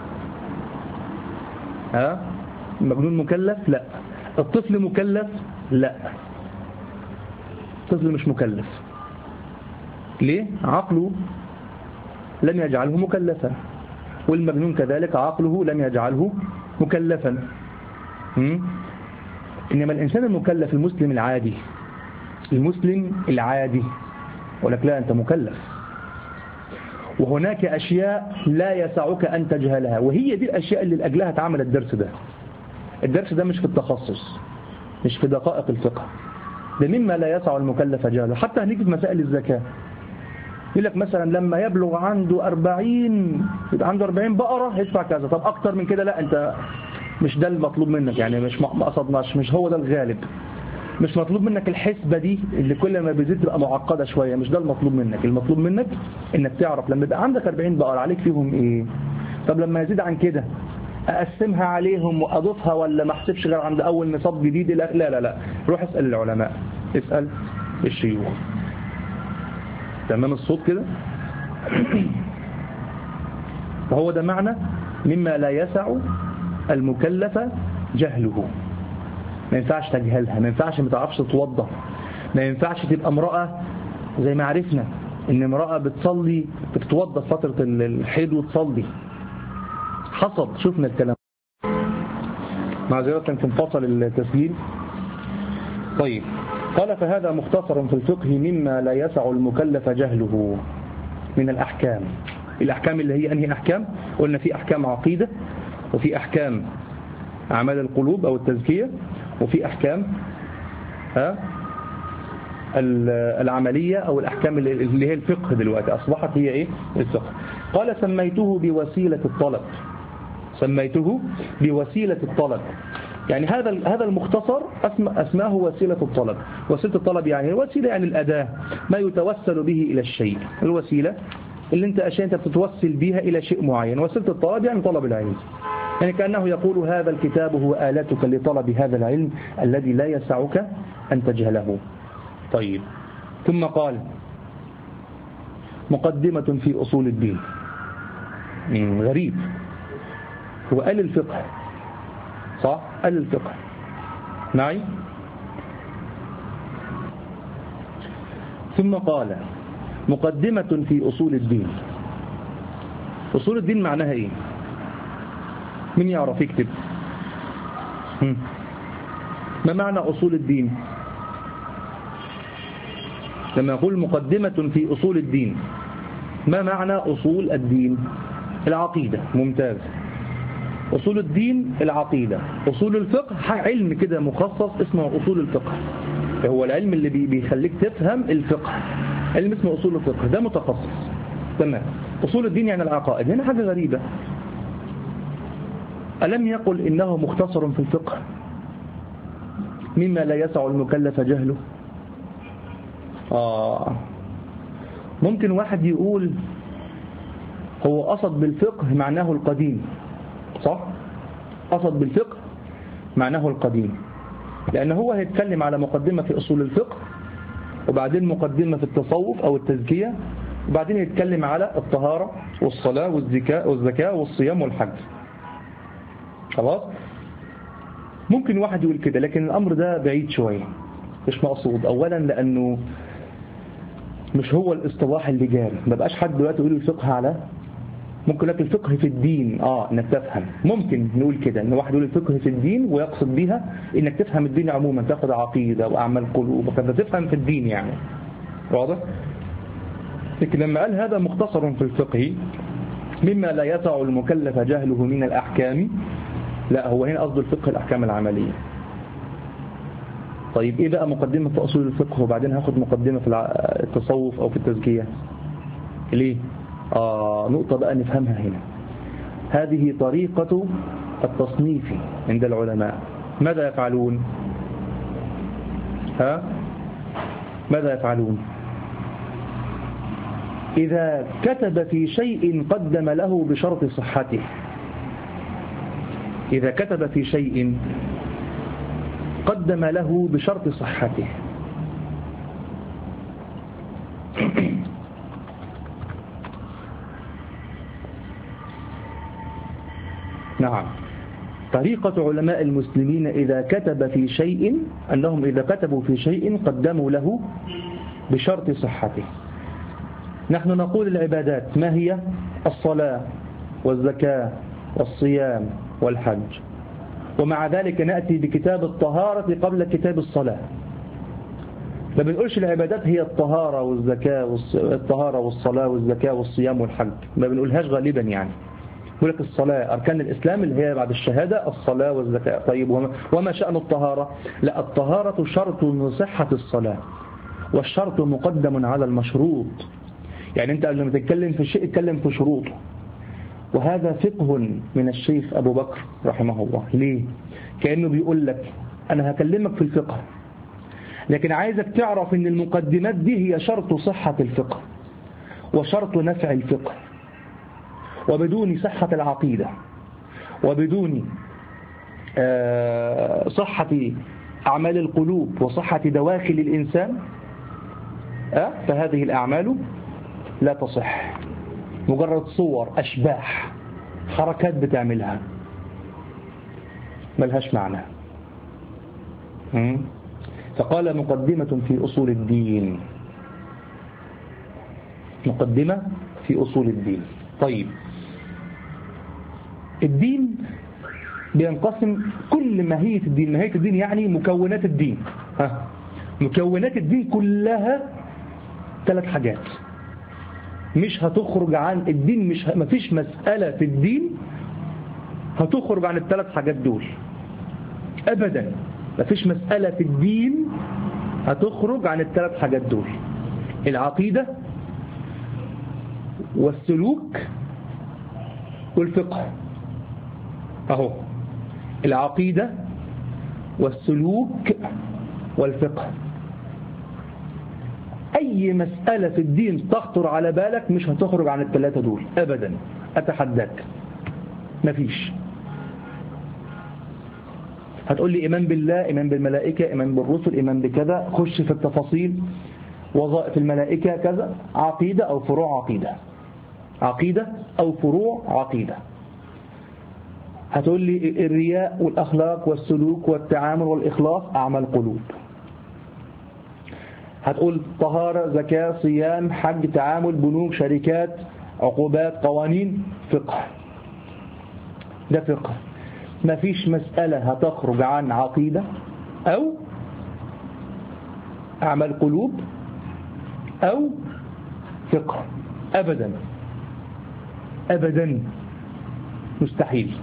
ها؟ المجنون مكلف؟ لا. الطفل مكلف؟ لا. الطفل مش مكلف. ليه؟ عقله لم يجعله مكلفا، والمجنون كذلك عقله لم يجعله مكلفا. م? إنما الإنسان المكلف المسلم العادي، المسلم العادي يقول لك لا أنت مكلف، وهناك أشياء لا يسعك أن تجهلها، وهي دي الأشياء اللي لأجلها اتعمل الدرس ده. الدرس ده مش في التخصص، مش في دقائق الفقه، ده مما لا يسع المكلف جهله. حتى هنيجي في مسائل الزكاة، يقول لك مثلا لما يبلغ عنده أربعين، يبقى عنده أربعين بقرة يدفع كذا. طب أكتر من كده لا، أنت مش ده المطلوب منك، يعني مش ما قصدناش، مش هو ده الغالب، مش مطلوب منك الحسبة دي اللي كل ما بيزيد تبقى معقدة شوية، مش ده المطلوب منك. المطلوب منك انك تعرف لما يبقى عندك أربعين بقرة عليك فيهم ايه. طب لما يزيد عن كده اقسمها عليهم واضيفها ولا ما احسبش غير عند اول نصاب جديد؟ لا لا لا، روح اسأل العلماء، اسأل الشيوخ. تمام الصوت كده؟ فهو ده معنى مما لا يسع المكلف جهله. ما ينفعش تجهلها، ما ينفعش ما تعرفش تتوضا، ما ينفعش تبقى امرأة زي ما عرفنا ان امرأة بتصلي بتتوضا في فترة الحيض وتصلي. حصل، شفنا الكلام. معذرة كان انفصل التسجيل. طيب قال فهذا مختصر في الفقه مما لا يسع المكلف جهله من الأحكام. الأحكام اللي هي أنهي أحكام؟ قلنا في أحكام عقيدة، وفي أحكام أعمال القلوب أو التزكية، وفي أحكام ها العملية أو الأحكام اللي هي الفقه. دلوقتي أصبحت هي إيه؟ الفقه. قال سميته بوسيلة الطلب، سميته بوسيلة الطلب. يعني هذا هذا المختصر أسماه وسيلة الطلب. وسيلة الطلب يعني وسيلة، يعني الأداة، ما يتوسل به إلى الشيء، الوسيلة اللي أنت أشياء أنت بتتوسل بها إلى شيء معين. وسيلة الطلب يعني طلب العلم، يعني كأنه يقول هذا الكتاب هو آلتك لطلب هذا العلم الذي لا يسعك أن تجهله. طيب ثم قال مقدمة في أصول الدين. غريب، هو قال الفقه صح؟ قال الفقه معي. ثم قال مقدمة في أصول الدين. أصول الدين معناها إيه؟ من يعرف يكتب؟ ما معنى أصول الدين؟ لما يقول مقدمة في أصول الدين، ما معنى أصول الدين؟ العقيدة. ممتاز. أصول الدين العقيدة. أصول الفقه علم كده مخصص اسمه أصول الفقه، هو العلم اللي بيخليك تفهم الفقه، علم اسمه أصول الفقه، ده متخصص. تمام. أصول الدين يعني العقائد. هنا حاجة غريبة، ألم يقل إنه مختصر في الفقه مما لا يسع المكلف جهله؟ آه ممكن واحد يقول هو قصد بالفقه معناه القديم، صح؟ قصد بالفقه معناه القديم، لأن هو هيتكلم على مقدمة في أصول الفقه، وبعدين مقدمة في التصوف أو التزكية، وبعدين يتكلم على الطهارة والصلاة والزكاة والزكاة والصيام والحج. خلاص؟ ممكن واحد يقول كده، لكن الأمر ده بعيد شوية، مش مقصود. أولا لأنه مش هو الاصطلاح اللي جاري، ما بقاش حد دلوقتي يقول الفقه على، ممكن لك الفقه في الدين، اه انك تفهم، ممكن نقول كده ان واحد يقول الفقه في الدين ويقصد بها انك تفهم الدين عموما، تاخد عقيدة واعمال قلوب وكذا، تفهم في الدين يعني، واضح؟ لكن لما قال هذا مختصر في الفقه مما لا يسع المكلف جهله من الأحكام، لا، هو هنا قصد الفقه الأحكام العملية. طيب إيه بقى مقدمة في أصول الفقه وبعدين هاخد مقدمة في التصوف أو في التزكية؟ ليه؟ آه نقطة بقى نفهمها هنا. هذه طريقة التصنيف عند العلماء. ماذا يفعلون؟ ها؟ ماذا يفعلون؟ إذا كتب في شيء قدم له بشرط صحته، إذا كتب في شيء قدم له بشرط صحته. نعم، طريقة علماء المسلمين إذا كتب في شيء أنهم إذا كتبوا في شيء قدموا له بشرط صحته. نحن نقول العبادات ما هي؟ الصلاة والزكاة والصيام والحج، ومع ذلك نأتي بكتاب الطهارة قبل كتاب الصلاة. ما بنقولش العبادات هي الطهارة والزكاة والطهارة والصلاة والزكاة والصيام والحج، ما بنقولهاش غالبا يعني. يقول لك الصلاة أركان الإسلام اللي هي بعد الشهادة الصلاة والزكاة. طيب وما, وما شأن الطهارة؟ لا، الطهارة شرط لصحة الصلاة، والشرط مقدم على المشروط. يعني أنت لما تتكلم في شيء اتكلم في شروطه، وهذا فقه من الشيخ أبو بكر رحمه الله. ليه؟ كأنه بيقول لك أنا هكلمك في الفقه، لكن عايزك تعرف أن المقدمات دي هي شرط صحة الفقه وشرط نفع الفقه، وبدون صحة العقيدة وبدون صحة أعمال القلوب وصحة دواخل الإنسان فهذه الأعمال لا تصح، مجرد صور أشباح حركات بتعملها ملهاش معنى. فقال مقدمة في أصول الدين، مقدمة في أصول الدين. طيب الدين بينقسم، كل ماهية الدين، ماهية الدين يعني مكونات الدين، ها مكونات الدين كلها ثلاث حاجات مش هتخرج عن الدين، مش ه... مفيش مسألة في الدين هتخرج عن الثلاث حاجات دول أبدا. مفيش مسألة في الدين هتخرج عن الثلاث حاجات دول: العقيدة والسلوك والفقه. أهو العقيدة والسلوك والفقه. أي مسألة في الدين تخطر على بالك مش هتخرج عن الثلاثة دول أبدا، أتحداك، مفيش. هتقول لي إيمان بالله، إيمان بالملائكة، إيمان بالرسل، إيمان بكذا، خش في التفاصيل، وظائف الملائكة كذا، عقيدة أو فروع عقيدة، عقيدة أو فروع عقيدة. هتقول لي الرياء والأخلاق والسلوك والتعامل والإخلاص، أعمال قلوب. هتقول طهارة، زكاة، صيام، حج، تعامل، بنوك، شركات، عقوبات، قوانين، فقه. ده فقه. ما فيش مسألة هتخرج عن عقيدة أو أعمال قلوب أو فقه، أبدا أبدا، مستحيل.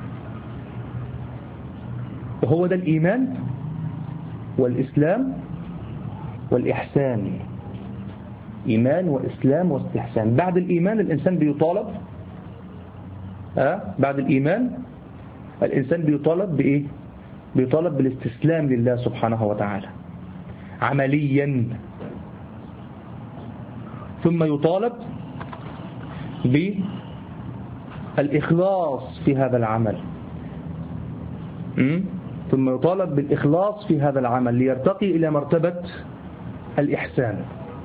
وهو ده الإيمان والإسلام والإحسان. إيمان وإسلام واستحسان. بعد الإيمان الإنسان بيطالب أه؟ بعد الإيمان الإنسان بيطالب بإيه؟ بيطالب بالاستسلام لله سبحانه وتعالى عمليا، ثم يطالب بالإخلاص في هذا العمل، م? ثم يطالب بالإخلاص في هذا العمل ليرتقي إلى مرتبة الإحسان.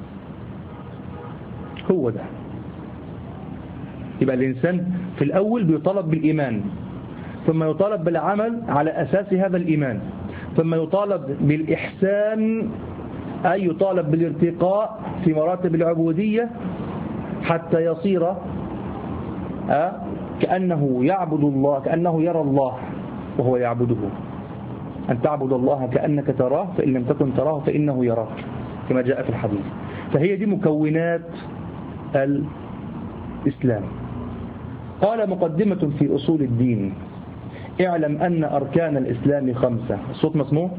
هو ده. يبقى الإنسان في الأول بيطالب بالإيمان، ثم يطالب بالعمل على أساس هذا الإيمان، ثم يطالب بالإحسان، أي يطالب بالارتقاء في مراتب العبودية حتى يصير أه كأنه يعبد الله، كأنه يرى الله وهو يعبده. أن تعبد الله كأنك تراه فإن لم تكن تراه فإنه يراك، كما جاء في الحديث. فهي دي مكونات الإسلام. قال مقدمة في أصول الدين: اعلم أن أركان الإسلام خمسة. الصوت مسموع؟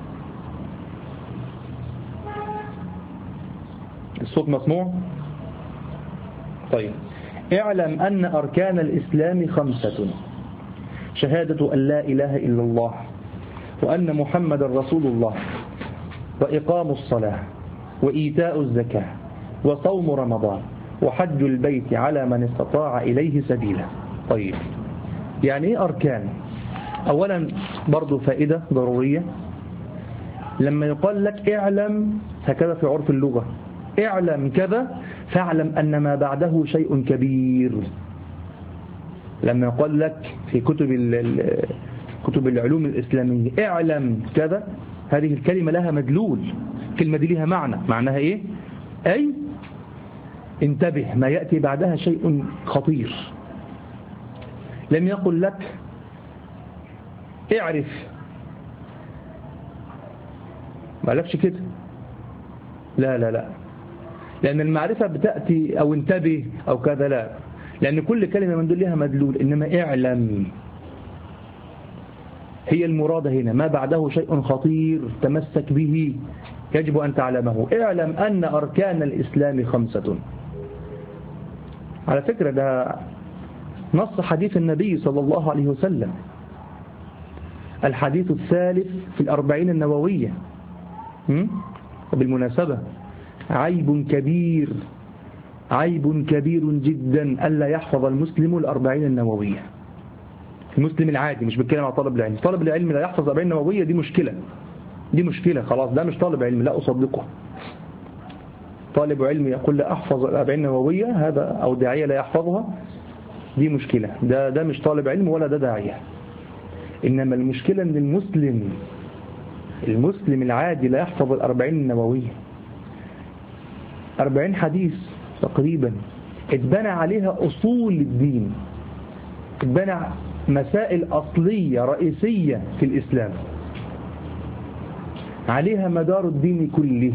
الصوت مسموع؟ طيب. اعلم أن أركان الإسلام خمسة: شهادة أن لا إله إلا الله، وأن محمد رسول الله، وإقام الصلاة، وإيتاء الزكاة، وصوم رمضان، وحج البيت على من استطاع إليه سبيلا. طيب، يعني إيه أركان؟ أولا برضو فائدة ضرورية، لما يقال لك اعلم هكذا في عرف اللغة، اعلم كذا فاعلم أن ما بعده شيء كبير. لما يقال لك في كتب كتب العلوم الإسلامية اعلم كذا، هذه الكلمة لها مدلول، الكلمة دي لها معنى. معناها إيه؟ أي انتبه، ما يأتي بعدها شيء خطير. لم يقل لك اعرف، ما قالكش كده، لا لا لا، لأن المعرفة بتأتي أو انتبه أو كذا، لا، لأن كل كلمة من دول لها مدلول. إنما اعلم هي المرادة هنا، ما بعده شيء خطير تمسك به يجب أن تعلمه. اعلم أن أركان الإسلام خمسة. على فكرة ده نص حديث النبي صلى الله عليه وسلم، الحديث الثالث في الأربعين النووية. وبالمناسبة عيب كبير عيب كبير جدا ألا يحفظ المسلم الأربعين النووية. المسلم العادي، مش بتكلم على طالب العلم، طالب العلم لا يحفظ الأربعين النووية، دي مشكلة، دي مشكلة خلاص، ده مش طالب علم، لا أصدقه. طالب علم يقول لا أحفظ الأربعين النووية، هذا أو داعية لا يحفظها، دي مشكلة، ده ده مش طالب علم ولا ده داعية. إنما المشكلة أن المسلم المسلم العادي لا يحفظ الأربعين النووية. أربعين حديث تقريبا اتبنى عليها أصول الدين، اتبنى مسائل أصلية رئيسية في الإسلام، عليها مدار الدين كله،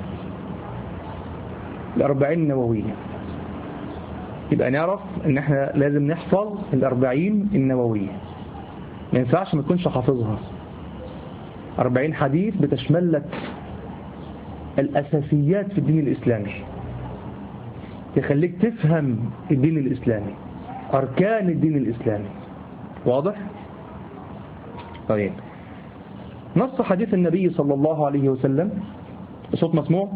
الأربعين النووية. يبقى نعرف ان احنا لازم نحفظ الأربعين النووية، ما ينفعش ما تكونش حافظها. أربعين حديث بتشمل لك الأساسيات في الدين الإسلامي، تخليك تفهم الدين الإسلامي، أركان الدين الإسلامي. واضح؟ طيب، نص حديث النبي صلى الله عليه وسلم، صوت مسموع؟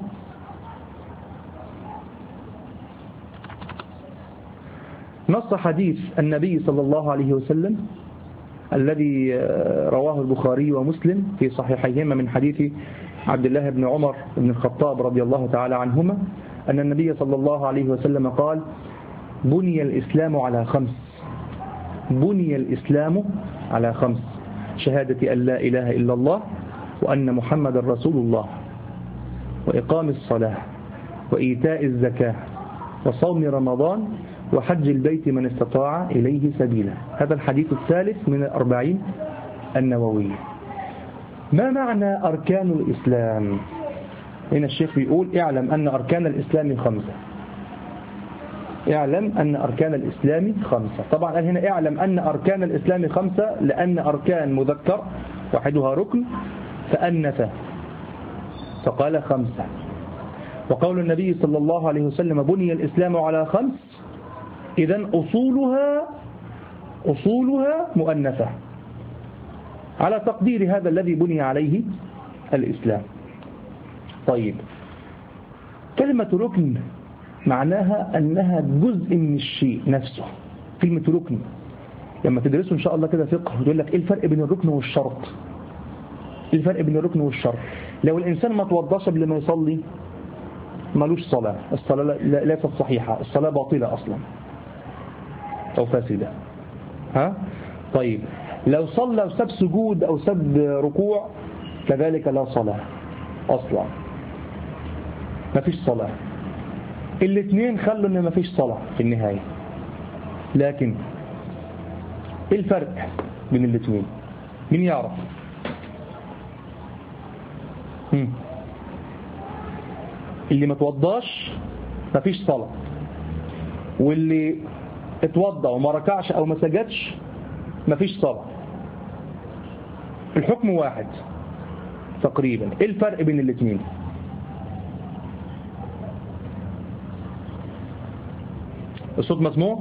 نص حديث النبي صلى الله عليه وسلم الذي رواه البخاري ومسلم في صحيحيهما من حديث عبد الله بن عمر بن الخطاب رضي الله تعالى عنهما أن النبي صلى الله عليه وسلم قال: بني الإسلام على خمس بني الإسلام على خمس شهادة أن لا إله إلا الله، وأن محمد رسول الله، وإقام الصلاة، وإيتاء الزكاة، وصوم رمضان، وحج البيت من استطاع إليه سبيلا. هذا الحديث الثالث من الأربعين النووية. ما معنى أركان الإسلام؟ هنا الشيخ بيقول اعلم أن أركان الإسلام خمسة. اعلم أن أركان الإسلام خمسة. طبعا قال هنا اعلم أن أركان الإسلام خمسة لأن أركان مذكر واحدها ركن فأنث فقال خمسة. وقول النبي صلى الله عليه وسلم بني الإسلام على خمس، إذن أصولها أصولها مؤنثة على تقدير هذا الذي بني عليه الإسلام. طيب، كلمة ركن معناها أنها جزء من الشيء نفسه. كلمة ركن لما تدرسوا إن شاء الله كده فقه يقول لك إيه الفرق بين الركن والشرط؟ إيه الفرق بين الركن والشرط؟ لو الإنسان ما توضاش قبل ما يصلي مالوش صلاة، الصلاة ليست صحيحة، الصلاة باطلة أصلا أو فاسدة. ها؟ طيب، لو صلى وساب سجود أو ساب ركوع كذلك لا صلاة أصلا، ما فيش صلاة. الاثنين خلوا ان ما فيش صلاة في النهاية. لكن ايه الفرق بين الاثنين؟ مين يعرف؟ هم. اللي ما توضاش ما فيش صلاة، واللي اتوضى وما ركعش او ما سجدش ما فيش صلاة. الحكم واحد تقريبا. ايه الفرق بين الاثنين؟ الصوت مسموع؟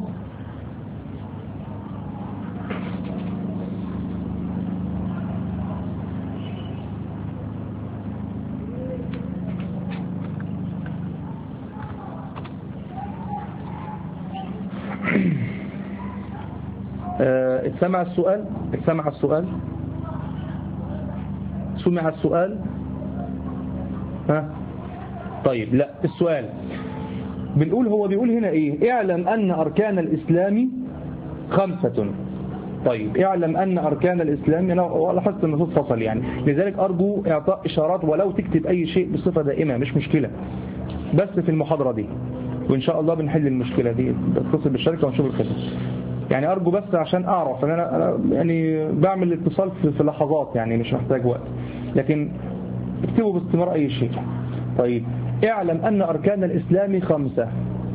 اتسمع السؤال؟ اتسمع السؤال؟ سمع السؤال؟ ها؟ طيب، لا، السؤال بنقول هو بيقول هنا ايه؟ اعلم ان اركان الاسلام خمسة. طيب، اعلم ان اركان الاسلام، انا لاحظت ان الصوت فصل يعني، لذلك ارجو اعطاء اشارات ولو تكتب اي شيء بصفة دائمة مش مشكلة، بس في المحاضرة دي وان شاء الله بنحل المشكلة دي، بتصل بالشركة ونشوف الخدمة. يعني ارجو بس عشان اعرف ان انا, أنا يعني بعمل اتصال في, في لحظات يعني مش محتاج وقت، لكن اكتبوا باستمرار اي شيء. طيب، اعلم ان اركان الاسلام خمسة.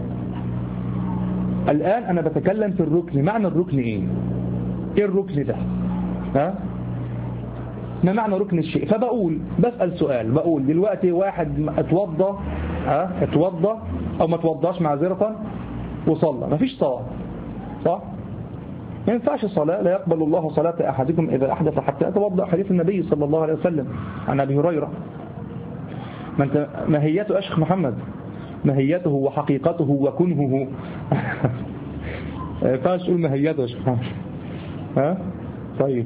الان انا بتكلم في الركن. معنى الركن ايه؟ ايه الركن ده؟ ها؟ ما معنى ركن الشيء؟ فبقول بسأل سؤال، بقول دلوقتي واحد اتوضى، ها اتوضى او ما اتوضاش معذرة وصلى، ما فيش صلاة، صح؟ ما ينفعش صلاة، لا يقبل الله صلاة احدكم اذا احدث حتى يتوضا، حديث النبي صلى الله عليه وسلم عن ابي هريرة. ما انت ماهيته اشخ محمد، ماهيته وحقيقته وكنهه. ما ينفعش تقول ماهيته اشخ محمد. ها؟ طيب،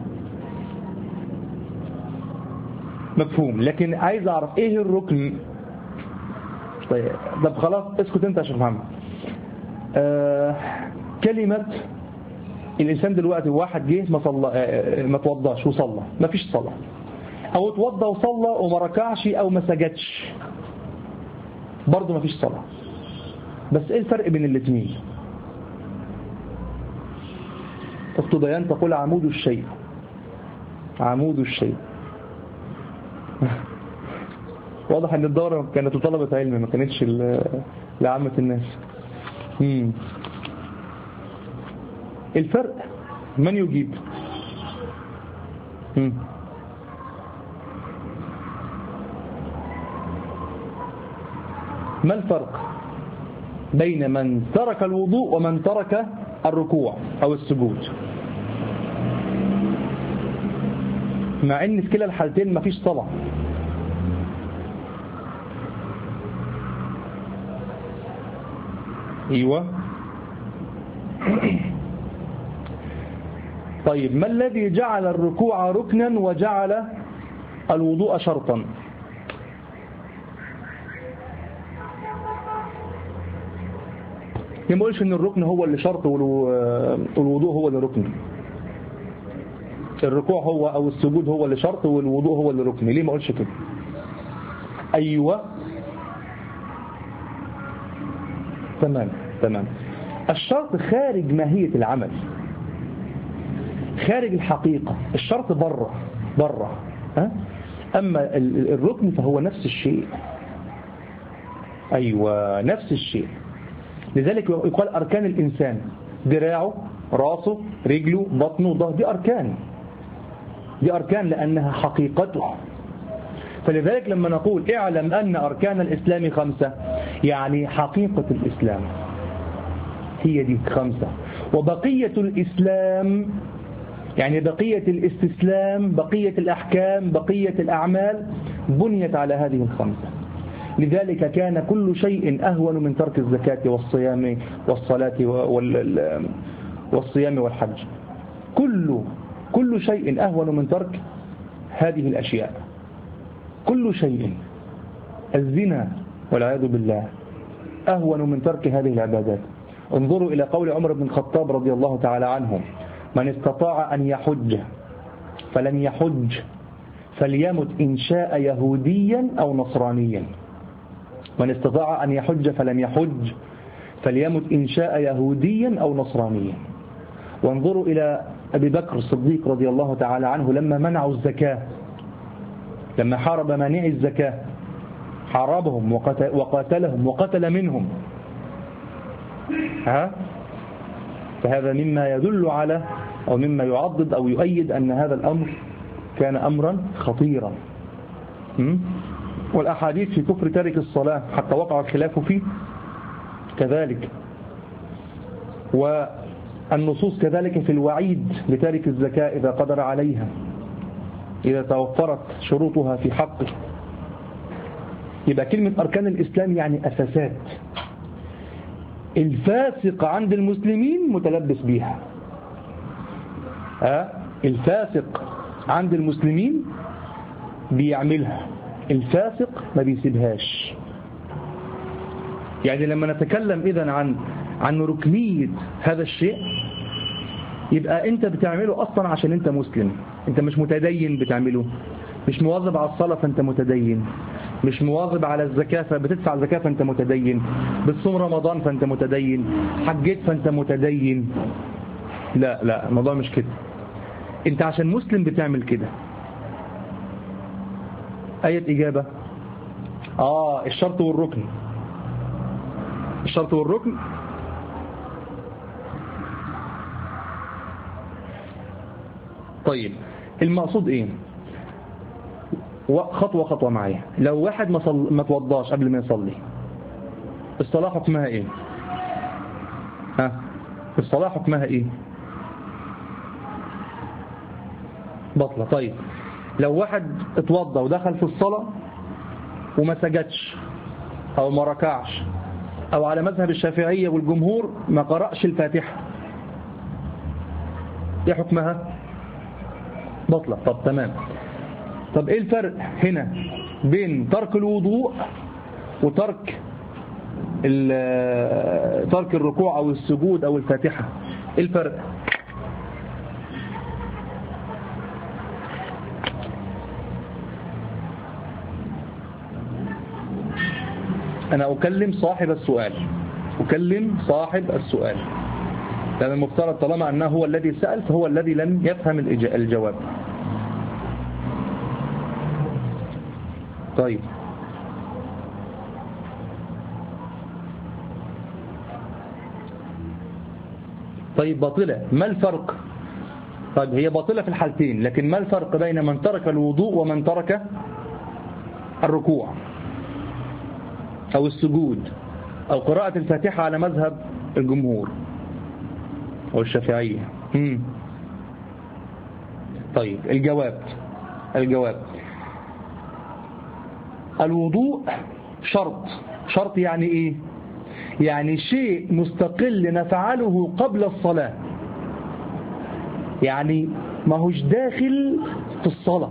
مفهوم. لكن عايز اعرف ايه الركن. طيب، طب خلاص اسكت انت يا شيخ محمد. آه كلمة الانسان دلوقتي واحد جه ما صلى، آه ما توضاش وصلى، ما فيش صلاة، او اتوضى وصلى وما ركعش او ما سجدش برضه ما فيش صلاة. بس ايه الفرق بين الاثنين؟ اخت بيان تقول عمود الشيء، عمود الشيء. واضح ان الدورة كانت لطلبة علم ما كانتش لعامة الناس. مم. الفرق من يجيب؟ مم. ما الفرق بين من ترك الوضوء ومن ترك الركوع أو السجود؟ مع ان في كلا الحالتين ما فيش صلاة. ايوه. طيب، ما الذي جعل الركوع ركنا وجعل الوضوء شرطا؟ ما قلش ان الركن هو اللي شرط والوضوء هو اللي ركن. الركوع هو او السجود هو اللي شرط والوضوء هو اللي ركن. ليه ما قلش كده؟ ايوه، تمام تمام. الشرط خارج ماهية العمل، خارج الحقيقة، الشرط بره بره ها؟ أما الركن فهو نفس الشيء. أيوة نفس الشيء. لذلك يقال أركان الإنسان: ذراعه، راسه، رجله، بطنه، ظهره، دي أركان، دي أركان لأنها حقيقته. فلذلك لما نقول اعلم أن أركان الإسلام خمسة، يعني حقيقة الإسلام هي دي خمسة، وبقية الإسلام يعني بقية الاستسلام، بقية الأحكام، بقية الأعمال بنيت على هذه الخمسة. لذلك كان كل شيء أهون من ترك الزكاة والصيام والصلاة والصيام والحج. كل كل شيء أهون من ترك هذه الأشياء، كل شيء. الزنا والعياذ بالله أهون من ترك هذه العبادات. انظروا إلى قول عمر بن الخطاب رضي الله تعالى عنه: من استطاع أن يحج فلن يحج فليمت إن شاء يهوديا أو نصرانيا. من استطاع أن يحج فلن يحج فليمت إن شاء يهوديا أو نصرانيا. وانظروا إلى أبي بكر الصديق رضي الله تعالى عنه لما منعوا الزكاة، لما حارب مانعي الزكاة، حاربهم وقاتلهم وقتل منهم. ها؟ فهذا مما يدل على أو مما يعضد أو يؤيد أن هذا الأمر كان أمرا خطيرا. والأحاديث في كفر تارك الصلاة حتى وقع الخلاف فيه كذلك، والنصوص كذلك في الوعيد لتارك الزكاة إذا قدر عليها، إذا توفرت شروطها في حقه. يبقى كلمة أركان الإسلام يعني أساسات. الفاسق عند المسلمين متلبس بيها. ها؟ الفاسق عند المسلمين بيعملها، الفاسق ما بيسيبهاش. يعني لما نتكلم إذن عن عن ركنية هذا الشيء، يبقى أنت بتعمله أصلا عشان أنت مسلم، أنت مش متدين بتعمله، مش مواظب على الصلاة فأنت متدين، مش مواظب على الزكاة فبتدفع الزكاة فأنت متدين، بتصوم رمضان فأنت متدين، حجيت فأنت متدين. لا لا، الموضوع مش كده. أنت عشان مسلم بتعمل كده. أية إجابة؟ آه الشرط والركن. الشرط والركن طيب المقصود إيه؟ خطوة خطوة معايا. لو واحد ما, صل... ما توضاش قبل ما يصلي، الصلاة حكمها إيه؟ ها؟ الصلاة حكمها إيه؟ بطلة. طيب لو واحد اتوضى ودخل في الصلاة وما سجدش أو ما ركعش، أو على مذهب الشافعية والجمهور ما قرأش الفاتحة، إيه حكمها؟ بطلة. طب تمام. طب إيه الفرق هنا بين ترك الوضوء وترك ترك الركوع أو السجود أو الفاتحة؟ إيه الفرق؟ أنا أكلم صاحب السؤال، أكلم صاحب السؤال، لأن المفترض طالما أنه هو الذي سأل فهو الذي لم يفهم الجواب. طيب طيب باطلة، ما الفرق؟ طيب هي باطلة في الحالتين، لكن ما الفرق بين من ترك الوضوء ومن ترك الركوع أو السجود أو قراءة الفاتحة على مذهب الجمهور أو الشافعية؟ مم. طيب الجواب الجواب الوضوء شرط. شرط يعني إيه؟ يعني شيء مستقل نفعله قبل الصلاة، يعني ما هوش داخل في الصلاة.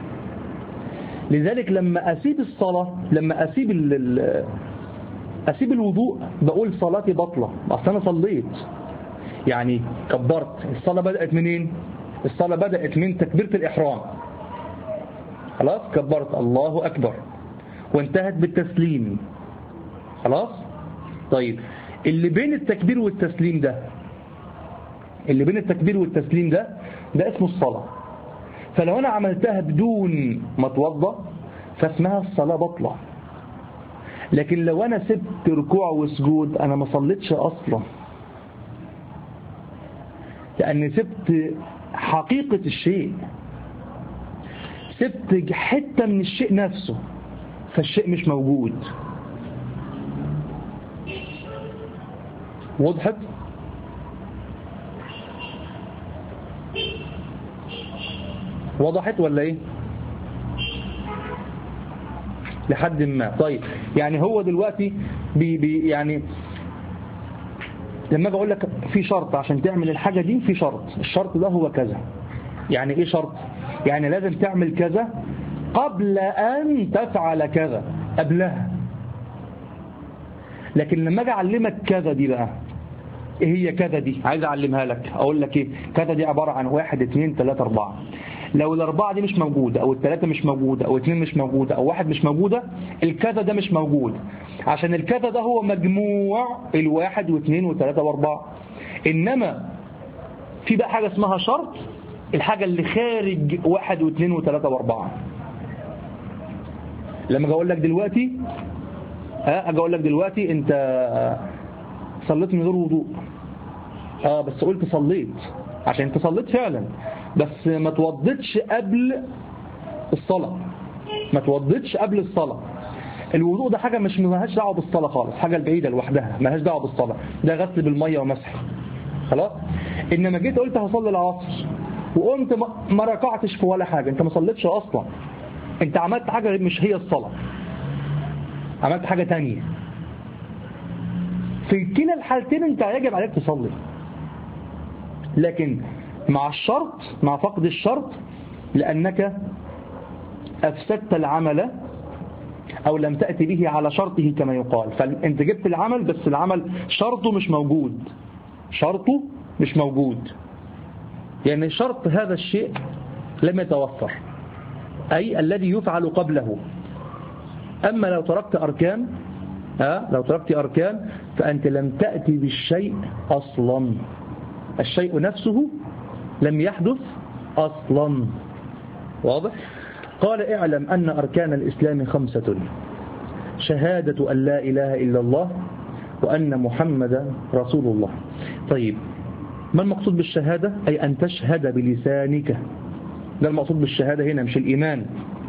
لذلك لما أسيب الصلاة، لما أسيب أسيب الوضوء بقول صلاتي بطلة، أصلا أنا صليت، يعني كبرت. الصلاة بدأت منين؟ الصلاة بدأت من تكبيرة الإحرام، خلاص كبرت الله أكبر، وانتهت بالتسليم، خلاص. طيب اللي بين التكبير والتسليم ده اللي بين التكبير والتسليم ده ده اسمه الصلاة. فلو أنا عملتها بدون ما اتوضأ فاسمها الصلاة بطلة. لكن لو أنا سبت ركوع وسجود أنا ما صليتش أصلا، لأني سبت حقيقة الشيء، سبت حتة من الشيء نفسه، فالشيء مش موجود. وضحت؟ وضحت ولا ايه؟ لحد ما. طيب يعني هو دلوقتي بي بي يعني لما اجي اقول لك في شرط عشان تعمل الحاجة دي، في شرط، الشرط ده هو كذا. يعني ايه شرط؟ يعني لازم تعمل كذا قبل ان تفعل كذا، قبلها. لكن لما اجي اعلمك كذا دي بقى، ايه هي كذا دي؟ عايز اعلمها لك، اقول لك ايه كذا دي؟ عبارة عن واحد اتنين تلاتة اربعة. لو الاربعة دي مش موجودة او التلاتة مش موجودة او اتنين مش موجودة او واحد مش موجودة، الكذا ده مش موجود، عشان الكذا ده هو مجموع الواحد واثنين وثلاثة واربعة. انما في بقى حاجة اسمها شرط، الحاجة اللي خارج واحد واثنين وثلاثة واربعة. لما اجي اقول لك دلوقتي ها اجي اقول لك دلوقتي انت صليت من غير وضوء، اه بس قلت صليت عشان انت صليت فعلا، بس ما توضتش قبل الصلاة، ما توضتش قبل الصلاة. الوضوء ده حاجة مش ملهاش دعوه بالصلاة خالص، حاجة بعيدة لوحدها ملهاش دعوه بالصلاة، ده غسل بالمية ومسح خلاص. انما جيت قلت هصلي العصر وقمت ما ركعتش في ولا حاجة، انت ما صليتش اصلا، انت عملت حاجة مش هي الصلاة، عملت حاجة تانية. في كلا الحالتين انت يجب عليك تصلي، لكن مع الشرط، مع فقد الشرط، لأنك أفسدت العمل أو لم تأتي به على شرطه كما يقال. فأنت جبت العمل بس العمل شرطه مش موجود، شرطه مش موجود، يعني شرط هذا الشيء لم يتوفر، أي الذي يفعل قبله. أما لو تركت أركان ها لو تركت أركان فأنت لم تأتي بالشيء أصلا، الشيء نفسه لم يحدث أصلا. واضح؟ قال اعلم أن أركان الإسلام خمسة: شهادة أن لا إله إلا الله وأن محمدا رسول الله. طيب ما المقصود بالشهادة؟ أي أن تشهد بلسانك، ده المقصود بالشهادة هنا، مش الإيمان.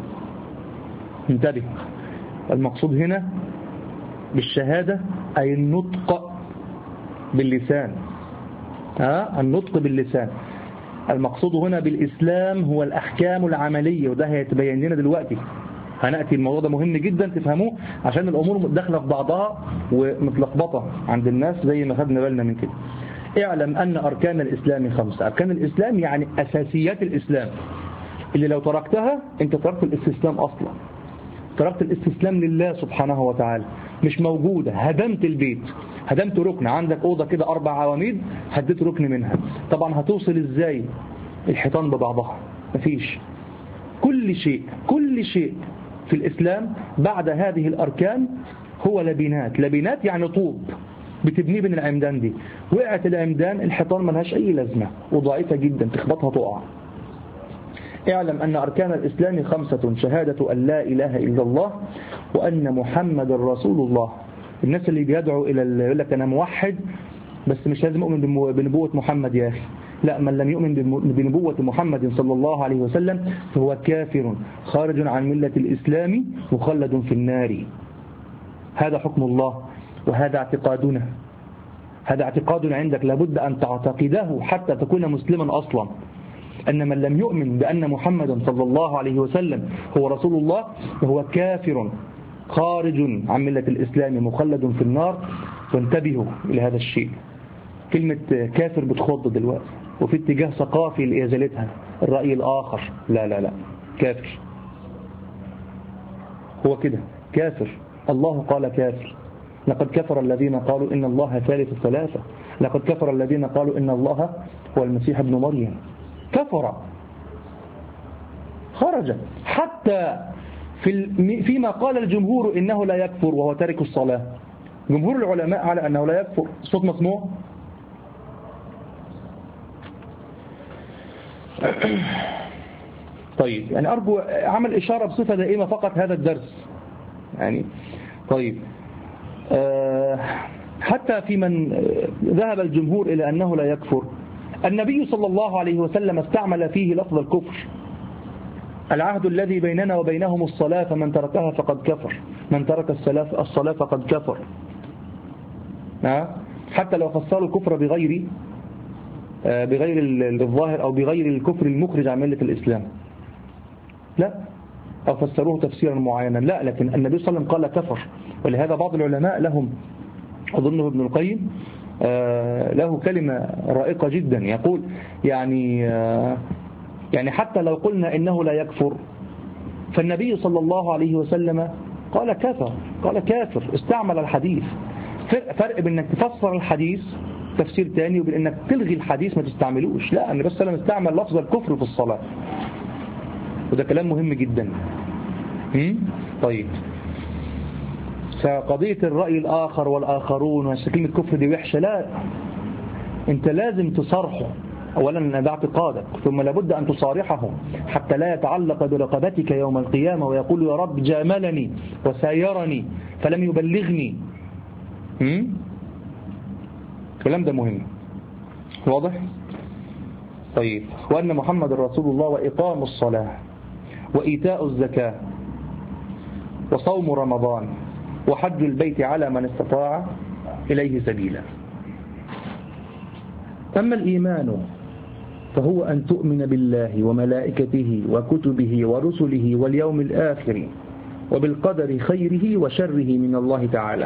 انتبه، المقصود هنا بالشهادة أي النطق باللسان، ها النطق باللسان. المقصود هنا بالإسلام هو الأحكام العملية، وده هيتبين لنا دلوقتي، هنأتي الموضوع ده مهم جدا تفهموه، عشان الأمور داخله في بعضها ومتلخبطة عند الناس زي ما خدنا بالنا من كده. اعلم أن أركان الإسلام خمسة. أركان الإسلام يعني أساسيات الإسلام، اللي لو تركتها أنت تركت الاستسلام أصلا، تركت الاستسلام لله سبحانه وتعالى، مش موجودة، هدمت البيت، هدمت ركن، عندك أوضة كده أربع عواميد هديت ركن منها، طبعا هتوصل إزاي الحيطان ببعضها؟ مفيش. كل شيء كل شيء في الإسلام بعد هذه الأركان هو لبنات، لبنات يعني طوب بتبنيه بين العمدان دي، وقعت العمدان الحيطان ملهاش أي لازمة وضعيفة جدا، تخبطها تقع. اعلم أن أركان الإسلام خمسة: شهادة أن لا إله إلا الله وأن محمد رسول الله. الناس اللي بيدعوا إلى يقول لك أنا موحد بس مش لازم أؤمن بنبوة محمد يا أخي، لا، من لم يؤمن بنبوة محمد صلى الله عليه وسلم فهو كافر خارج عن ملة الإسلام مخلد في النار. هذا حكم الله وهذا اعتقادنا، هذا اعتقاد عندك لابد أن تعتقده حتى تكون مسلما أصلا، أن من لم يؤمن بأن محمدا صلى الله عليه وسلم هو رسول الله فهو كافر خارج عن ملة الإسلام مخلد في النار. وانتبهوا إلى هذا الشيء، كلمة كافر بتخض دلوقتي وفي اتجاه ثقافي لإزالتها، الرأي الآخر، لا لا لا، كافر هو كده كافر. الله قال كافر، لقد كفر الذين قالوا إن الله ثالث ثلاثة، لقد كفر الذين قالوا إن الله هو المسيح ابن مريم، كفر خرج. حتى في فيما قال الجمهور إنه لا يكفر وهو تارك الصلاة، جمهور العلماء على أنه لا يكفر. صوت مسموع؟ طيب يعني أرجو عمل إشارة بصفة دائمة فقط هذا الدرس يعني. طيب أه حتى في من ذهب الجمهور إلى أنه لا يكفر، النبي صلى الله عليه وسلم استعمل فيه لفظ الكفر. العهد الذي بيننا وبينهم الصلاة فمن تركها فقد كفر، من ترك الصلاة فقد كفر. حتى لو فسروا الكفر بغير بغير الظاهر أو بغير الكفر المخرج عن ملة الإسلام، لا، أو فسروه تفسيرا معينا، لا، لكن النبي صلى الله عليه وسلم قال كفر. ولهذا بعض العلماء لهم، أظنه ابن القيم له كلمة رائقة جدا، يقول يعني يعني حتى لو قلنا إنه لا يكفر فالنبي صلى الله عليه وسلم قال كفر، قال كافر، استعمل الحديث. فرق بين انك تفسر الحديث تفسير تاني وبين انك تلغي الحديث ما تستعملوش. لا، النبي صلى الله عليه وسلم استعمل لفظ الكفر في الصلاة، وده كلام مهم جدا. طيب، فقضية الرأي الآخر والآخرون وكلمة كفر دي وحشة، لا، انت لازم تصارحه. أولا ده اعتقادك، ثم لابد أن تصارحه حتى لا يتعلق برقبتك يوم القيامة ويقول يا رب جاملني وسايرني فلم يبلغني. الكلام ده مهم، واضح؟ طيب، وأن محمد رسول الله، وإقام الصلاة، وإيتاء الزكاة، وصوم رمضان، وحج البيت على من استطاع إليه سبيلا. أما الإيمان فهو أن تؤمن بالله وملائكته وكتبه ورسله واليوم الآخر وبالقدر خيره وشره من الله تعالى.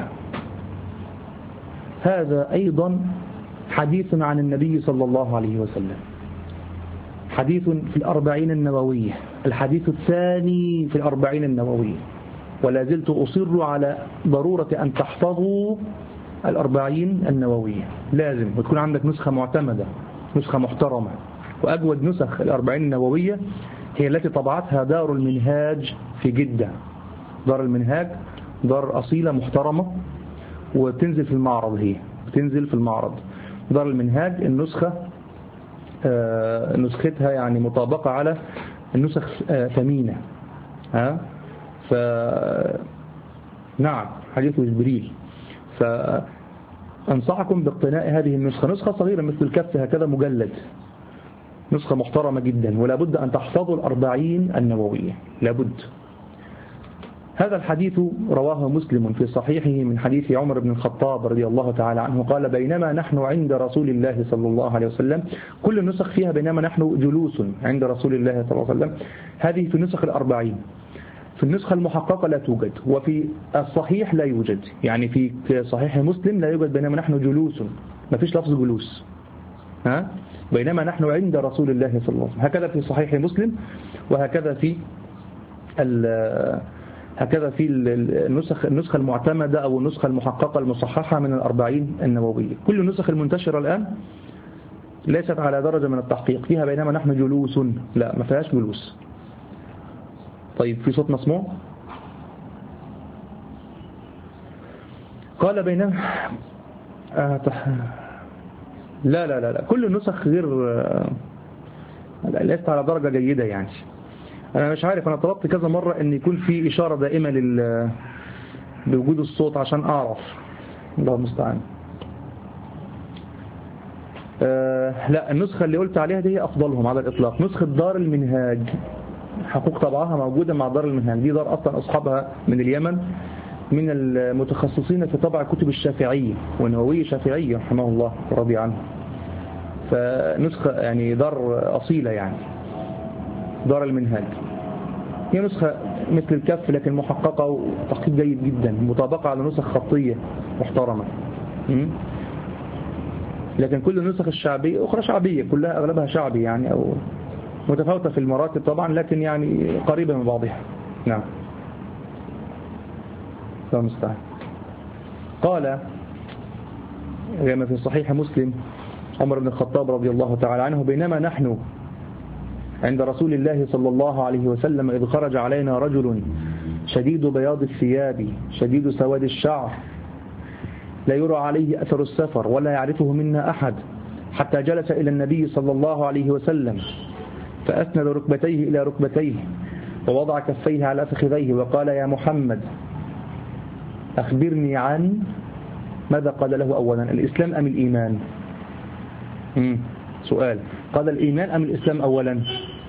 هذا أيضا حديث عن النبي صلى الله عليه وسلم، حديث في الأربعين النووية، الحديث الثاني في الأربعين النووية. ولا زلت أصر على ضرورة أن تحفظوا الأربعين النووية، لازم وتكون عندك نسخة معتمدة، نسخة محترمة. وأجود نسخ الأربعين النووية هي التي طبعتها دار المنهاج في جدة. دار المنهاج دار أصيلة محترمة، وتنزل في المعرض، هي بتنزل في المعرض. دار المنهاج النسخة آه نسختها يعني مطابقة على النسخ آه ثمينة. ها ف نعم، حديث جبريل. فأنصحكم باقتناء هذه النسخة، نسخة صغيرة مثل الكف هكذا، مجلد، نسخة محترمة جدا. ولا بد أن تحفظوا الأربعين النووية، لابد. هذا الحديث رواه مسلم في صحيحه من حديث عمر بن الخطاب رضي الله تعالى عنه قال: بينما نحن عند رسول الله صلى الله عليه وسلم، كل النسخ فيها بينما نحن جلوس عند رسول الله صلى الله عليه وسلم، هذه في نسخ الأربعين. في النسخة المحققة لا توجد، وفي الصحيح لا يوجد، يعني في صحيح مسلم لا يوجد بينما نحن جلوس، ما فيش لفظ جلوس، ها بينما نحن عند رسول الله صلى الله عليه وسلم. هكذا في صحيح مسلم، وهكذا في هكذا في النسخ النسخة المعتمدة أو النسخة المحققة المصححة من الأربعين النووية. كل النسخ المنتشرة الآن ليست على درجة من التحقيق، فيها بينما نحن جلوس، لا، ما فيهاش جلوس. طيب، في صوت مسموع؟ قال بينما آه تح... لا لا لا لا كل النسخ غير ليست على درجة جيدة يعني. أنا مش عارف، أنا طلبت كذا مرة أن يكون في إشارة دائمة لل... لوجود الصوت عشان أعرف. الله المستعان. آه لا، النسخة اللي قلت عليها دي هي أفضلهم على الإطلاق، نسخة دار المنهاج، حقوق طبعها موجودة مع دار المنهاج. دي دار أصلا أصحابها من اليمن، من المتخصصين في طبع كتب الشافعية والنووية الشافعية رحمه الله ورضي عنه. فنسخة يعني دار أصيلة يعني، دار المنهاج. هي نسخة مثل الكف لكن محققة وتحقيق جيد جدا، مطابقة على نسخ خطية محترمة. لكن كل النسخ الشعبية أخرى شعبية، كلها أغلبها شعبي يعني، أو متفاوتة في المراتب طبعا، لكن يعني قريبة من بعضها. نعم. فمستعان. قال كما في صحيح مسلم عمر بن الخطاب رضي الله تعالى عنه: بينما نحن عند رسول الله صلى الله عليه وسلم إذ خرج علينا رجل شديد بياض الثياب شديد سواد الشعر لا يرى عليه أثر السفر ولا يعرفه منا أحد، حتى جلس إلى النبي صلى الله عليه وسلم فأسند ركبتيه إلى ركبتيه ووضع كفيه على فخذيه وقال: يا محمد أخبرني عن ماذا قال له أولا، الإسلام أم الإيمان؟ مم. سؤال، قال الإيمان أم الإسلام أولا؟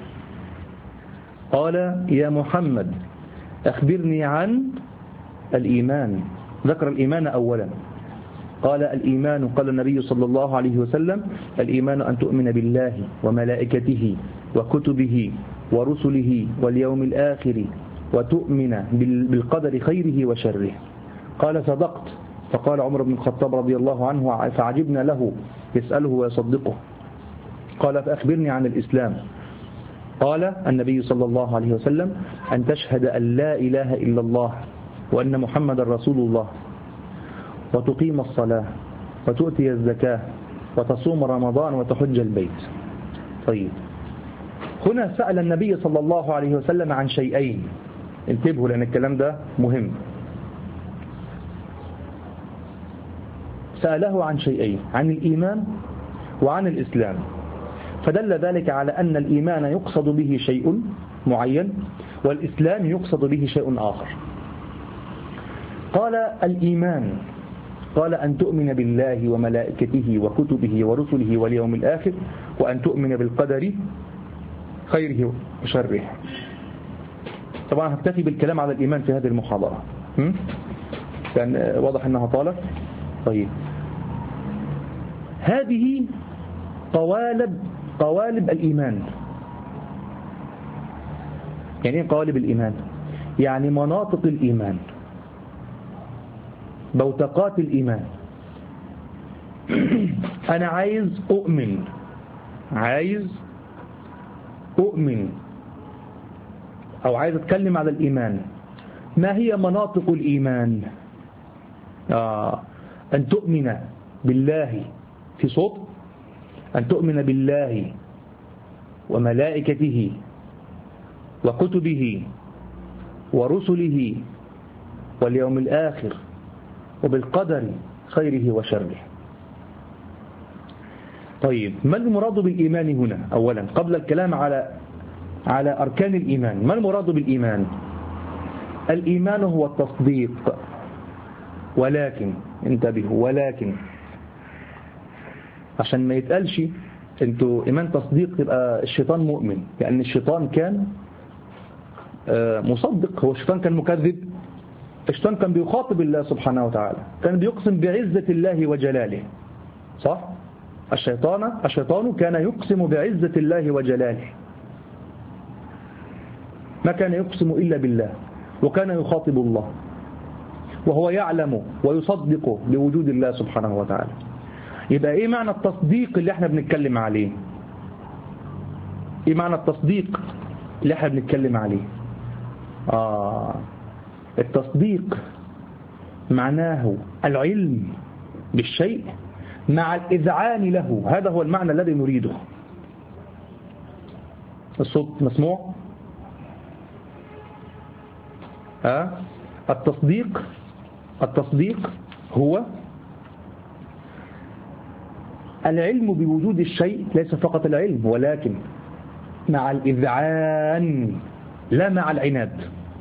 قال: يا محمد أخبرني عن الإيمان، ذكر الإيمان أولا. قال: الإيمان، قال النبي صلى الله عليه وسلم: الإيمان أن تؤمن بالله وملائكته وكتبه ورسله واليوم الآخر وتؤمن بالقدر خيره وشره. قال: صدقت. فقال عمر بن الخطاب رضي الله عنه فعجبنا له يسأله ويصدقه. قال: فأخبرني عن الإسلام. قال النبي صلى الله عليه وسلم: أن تشهد أن لا إله إلا الله وأن محمد رسول الله وتقيم الصلاة وتؤتي الزكاة وتصوم رمضان وتحج البيت. طيب، هنا سأل النبي صلى الله عليه وسلم عن شيئين، انتبهوا لأن الكلام ده مهم. سأله عن شيئين، عن الإيمان وعن الإسلام، فدل ذلك على أن الإيمان يقصد به شيء معين والإسلام يقصد به شيء آخر. قال: الإيمان، قال: أن تؤمن بالله وملائكته وكتبه ورسله واليوم الآخر وأن تؤمن بالقدر خيره وشره. طبعا هكتفي بالكلام على الإيمان في هذه المحاضرة، كان واضح أنها طالت. طيب، هذه قوالب قوالب الإيمان. يعني ايه قوالب الإيمان؟ يعني مناطق الإيمان، بوتقات الإيمان. أنا عايز أؤمن، عايز أؤمن أو عايز أتكلم على الإيمان. ما هي مناطق الإيمان؟ آه أن تؤمن بالله، في صوت، أن تؤمن بالله وملائكته وكتبه ورسله واليوم الآخر وبالقدر خيره وشره. طيب، ما المراد بالإيمان هنا؟ أولا قبل الكلام على على أركان الإيمان، ما المراد بالإيمان؟ الإيمان هو التصديق، ولكن انتبهوا، ولكن عشان ما يتقالش انتوا إيمان تصديق يبقى الشيطان مؤمن، لأن الشيطان كان مصدق. هو الشيطان كان مكذب؟ الشيطان كان بيخاطب الله سبحانه وتعالى، كان بيقسم بعزة الله وجلاله، صح؟ الشيطان الشيطان كان يقسم بعزة الله وجلاله، ما كان يقسم إلا بالله، وكان يخاطب الله وهو يعلم ويصدق بوجود الله سبحانه وتعالى. يبقى إيه معنى التصديق اللي احنا بنتكلم عليه؟ إيه معنى التصديق اللي احنا بنتكلم عليه؟ آه التصديق معناه العلم بالشيء مع الإذعان له، هذا هو المعنى الذي نريده. الصوت مسموع؟ آه التصديق التصديق هو العلم بوجود الشيء، ليس فقط العلم ولكن مع الإذعان لا مع العناد.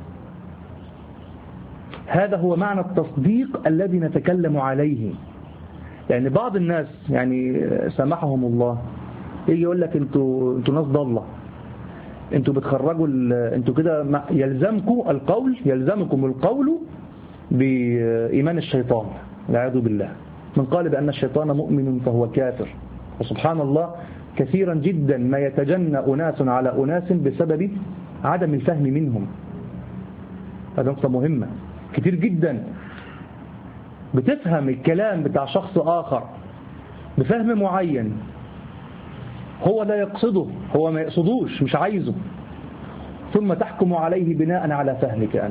هذا هو معنى التصديق الذي نتكلم عليه. يعني بعض الناس يعني سامحهم الله يجي يقول لك انتوا انتوا ناس ضالة، انتوا بتخرجوا انتوا كده، يلزمكم القول يلزمكم القول بإيمان الشيطان، والعياذ بالله. من قال بأن الشيطان مؤمن فهو كافر. وسبحان الله كثيرا جدا ما يتجنى أناس على أناس بسبب عدم الفهم منهم. هذا نقطة مهمة. كتير جدا بتفهم الكلام بتاع شخص آخر بفهم معين هو لا يقصده، هو ما يقصدوش، مش عايزه، ثم تحكم عليه بناء على فهمك أنت.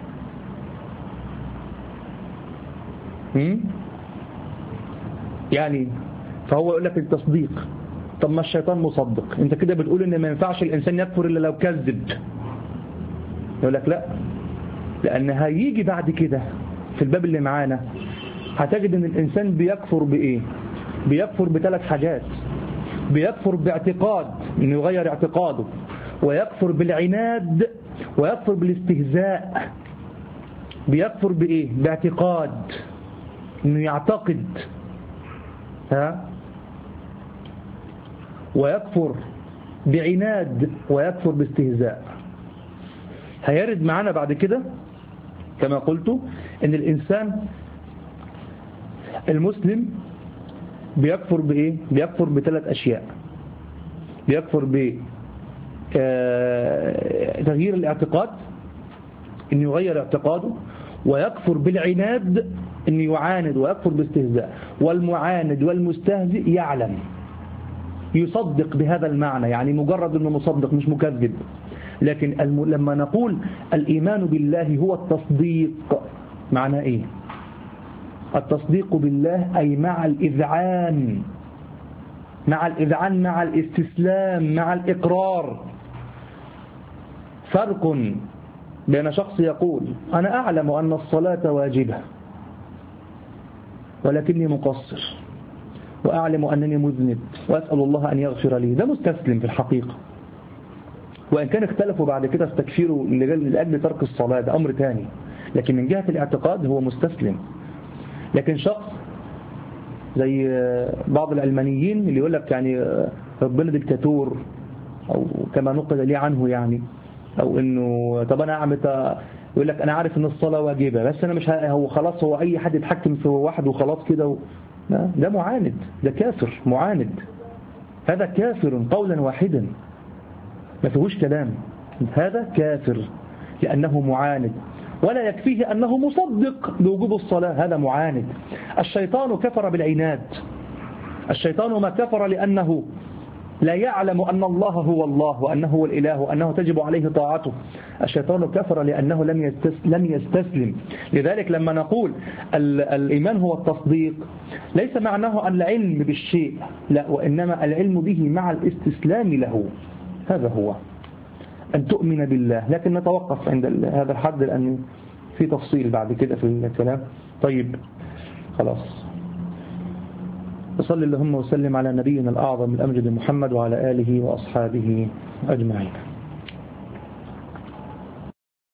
يعني فهو يقول لك التصديق، طب ما الشيطان مصدق، انت كده بتقول ان ما ينفعش الانسان يكفر الا لو كذب. يقول لك لا، لان هيجي بعد كده في الباب اللي معانا هتجد ان الإنسان بيكفر بإيه؟ بيكفر بثلاث حاجات. بيكفر باعتقاد انه يغير اعتقاده، ويكفر بالعناد، ويكفر بالاستهزاء. بيكفر بإيه؟ باعتقاد انه يعتقد، ها، ويكفر بعناد، ويكفر باستهزاء. هيرد معنا بعد كده كما قلت ان الإنسان المسلم بيكفر بإيه؟ بيكفر بثلاث أشياء. بيكفر ب تغيير الاعتقاد، إنه يغير اعتقاده، ويكفر بالعناد، إنه يعاند، ويكفر باستهزاء. والمعاند والمستهزئ يعلم، يصدق بهذا المعنى، يعني مجرد أنه مصدق مش مكذب. لكن الم... لما نقول الإيمان بالله هو التصديق، معنى إيه؟ التصديق بالله أي مع الإذعان، مع الإذعان، مع الاستسلام، مع الإقرار. فرق بين شخص يقول أنا أعلم أن الصلاة واجبة ولكني مقصر، وأعلم أنني مذنب، وأسأل الله أن يغفر لي، ده مستسلم في الحقيقة. وإن كان اختلفوا بعد كده في تكفيره لأجل ترك الصلاة، ده أمر تاني، لكن من جهة الاعتقاد هو مستسلم. لكن شخص زي بعض العلمانيين اللي يقول لك يعني ربنا ديكتاتور، أو كما نقل لي عنه يعني، أو إنه طب أنا أعمل، يقول لك أنا عارف إن الصلاة واجبة بس أنا مش هو خلاص، هو أي حد يتحكم في واحد وخلاص كده و... ده معاند، ده كافر معاند، هذا كافر قولا واحدا ما فيهوش كلام، هذا كافر لأنه معاند. ولا يكفيه أنه مصدق بوجوب الصلاة، هذا معاند. الشيطان كفر بالعناد، الشيطان ما كفر لأنه لا يعلم أن الله هو الله، وأنه هو الإله، وأنه تجب عليه طاعته. الشيطان كفر لأنه لم لم يستسلم. لذلك لما نقول الإيمان هو التصديق، ليس معناه أن العلم بالشيء، لا، وإنما العلم به مع الاستسلام له. هذا هو أن تؤمن بالله. لكن نتوقف عند هذا الحد لأن في تفصيل بعد كده في الكلام. طيب خلاص، وصلي اللهم وسلم على نبينا الأعظم الأمجد محمد وعلى آله وأصحابه أجمعين.